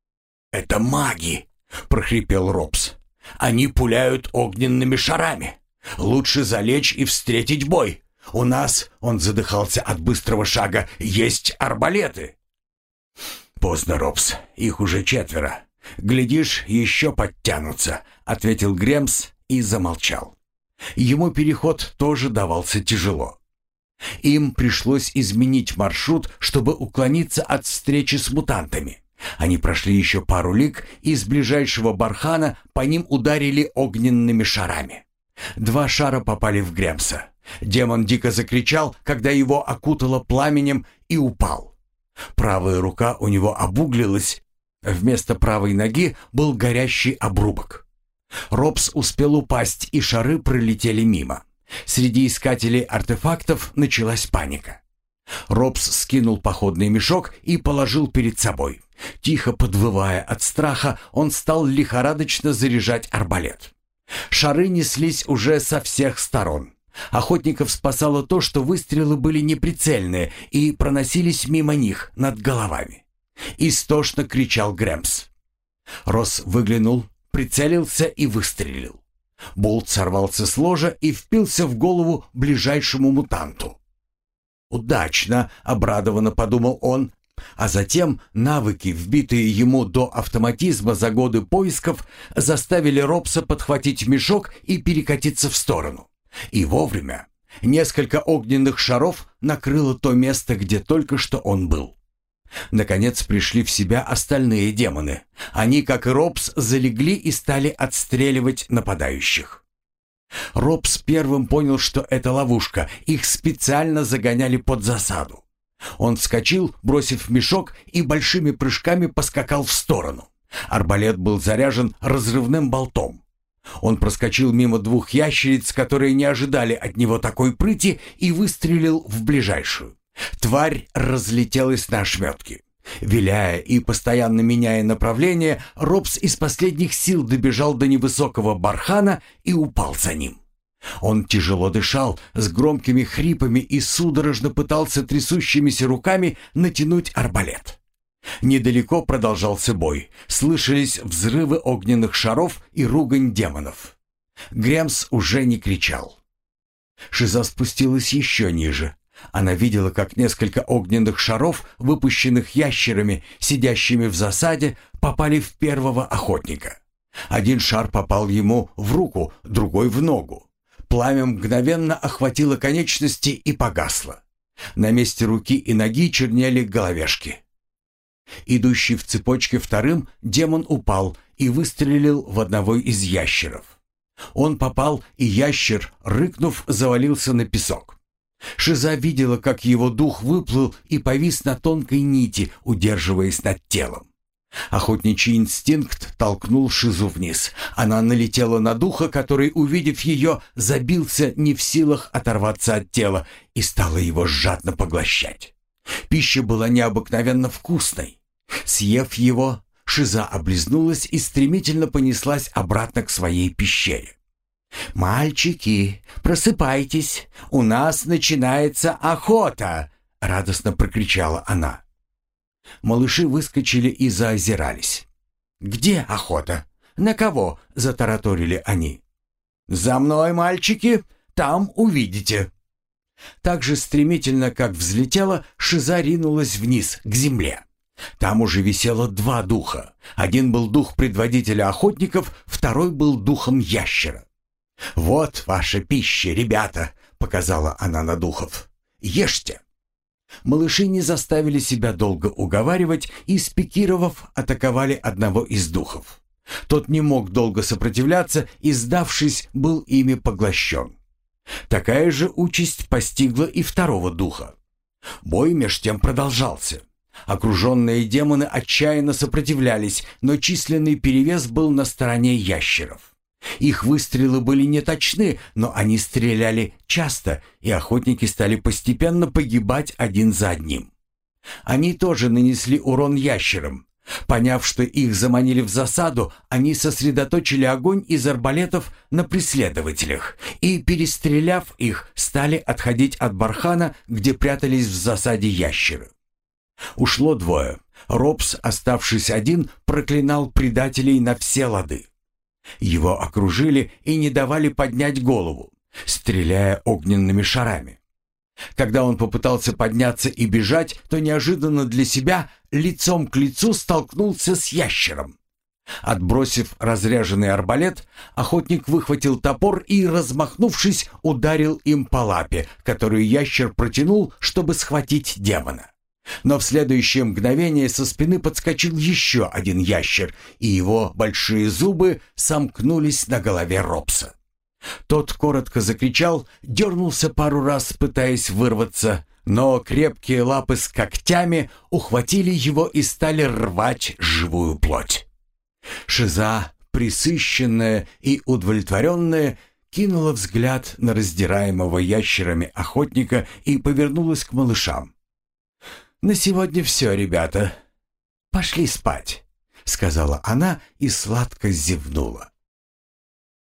Speaker 1: это маги!» — прохрипел Робс. «Они пуляют огненными шарами. Лучше залечь и встретить бой. У нас, — он задыхался от быстрого шага, — есть арбалеты». «Поздно, Робс, их уже четверо. Глядишь, еще подтянутся», — ответил Грэмс и замолчал. Ему переход тоже давался тяжело. Им пришлось изменить маршрут, чтобы уклониться от встречи с мутантами. Они прошли еще пару лиг, и с ближайшего бархана по ним ударили огненными шарами. Два шара попали в Грэмса. Демон дико закричал, когда его окутало пламенем, и упал. Правая рука у него обуглилась. Вместо правой ноги был горящий обрубок. Робс успел упасть, и шары пролетели мимо. Среди искателей артефактов началась паника. Робс скинул походный мешок и положил перед собой. Тихо подвывая от страха, он стал лихорадочно заряжать арбалет. Шары неслись уже со всех сторон. Охотников спасало то, что выстрелы были неприцельные и проносились мимо них над головами. Истошно кричал Грэмс. Росс выглянул, прицелился и выстрелил. Болт сорвался с ложа и впился в голову ближайшему мутанту. «Удачно!» — обрадованно подумал он, а затем навыки, вбитые ему до автоматизма за годы поисков, заставили Робса подхватить мешок и перекатиться в сторону. И вовремя. Несколько огненных шаров накрыло то место, где только что он был. Наконец пришли в себя остальные демоны. Они, как и Робс, залегли и стали отстреливать нападающих. Робс первым понял, что это ловушка. Их специально загоняли под засаду. Он вскочил, бросив мешок, и большими прыжками поскакал в сторону. Арбалет был заряжен разрывным болтом. Он проскочил мимо двух ящериц, которые не ожидали от него такой прыти, и выстрелил в ближайшую. Тварь разлетелась на ошметки. Виляя и постоянно меняя направление, Робс из последних сил добежал до невысокого бархана и упал за ним. Он тяжело дышал, с громкими хрипами, и судорожно пытался трясущимися руками натянуть арбалет. Недалеко продолжался бой. Слышались взрывы огненных шаров и ругань демонов. Грэмс уже не кричал. Шиза спустилась еще ниже. Она видела, как несколько огненных шаров, выпущенных ящерами, сидящими в засаде, попали в первого охотника. Один шар попал ему в руку, другой в ногу. Пламя мгновенно охватило конечности и погасло. На месте руки и ноги чернели головешки. Идущий в цепочке вторым, демон упал и выстрелил в одного из ящеров. Он попал, и ящер, рыкнув, завалился на песок. Шиза видела, как его дух выплыл и повис на тонкой нити, удерживаясь над телом. Охотничий инстинкт толкнул Шизу вниз. Она налетела на духа, который, увидев ее, забился, не в силах оторваться от тела, и стала его жадно поглощать. Пища была необыкновенно вкусной. Съев его, Шиза облизнулась и стремительно понеслась обратно к своей пещере. «Мальчики, просыпайтесь, у нас начинается охота!» — радостно прокричала она. Малыши выскочили и заозирались. «Где охота? На кого?» — затараторили они. «За мной, мальчики, там увидите!» Так же стремительно, как взлетела, Шиза ринулась вниз, к земле. Там уже висело два духа. Один был дух предводителя охотников, второй был духом ящера. «Вот ваша пища, ребята», — показала она на духов. «Ешьте». Малыши не заставили себя долго уговаривать и, спикировав, атаковали одного из духов. Тот не мог долго сопротивляться и, сдавшись, был ими поглощен. Такая же участь постигла и второго духа. Бой меж тем продолжался. Окруженные демоны отчаянно сопротивлялись, но численный перевес был на стороне ящеров. Их выстрелы были неточны, но они стреляли часто, и охотники стали постепенно погибать один за одним. Они тоже нанесли урон ящерам. Поняв, что их заманили в засаду, они сосредоточили огонь из арбалетов на преследователях и, перестреляв их, стали отходить от бархана, где прятались в засаде ящеры. Ушло двое. Робс, оставшись один, проклинал предателей на все лады. Его окружили и не давали поднять голову, стреляя огненными шарами. Когда он попытался подняться и бежать, то неожиданно для себя лицом к лицу столкнулся с ящером. Отбросив разряженный арбалет, охотник выхватил топор и, размахнувшись, ударил им по лапе, которую ящер протянул, чтобы схватить демона. Но в следующее мгновение со спины подскочил еще один ящер, и его большие зубы сомкнулись на голове Робса. Тот коротко закричал, дернулся пару раз, пытаясь вырваться, но крепкие лапы с когтями ухватили его и стали рвать живую плоть. Шиза, пресыщенная и удовлетворенная, кинула взгляд на раздираемого ящерами охотника и повернулась к малышам. «На сегодня все, ребята. Пошли спать», — сказала она и сладко зевнула.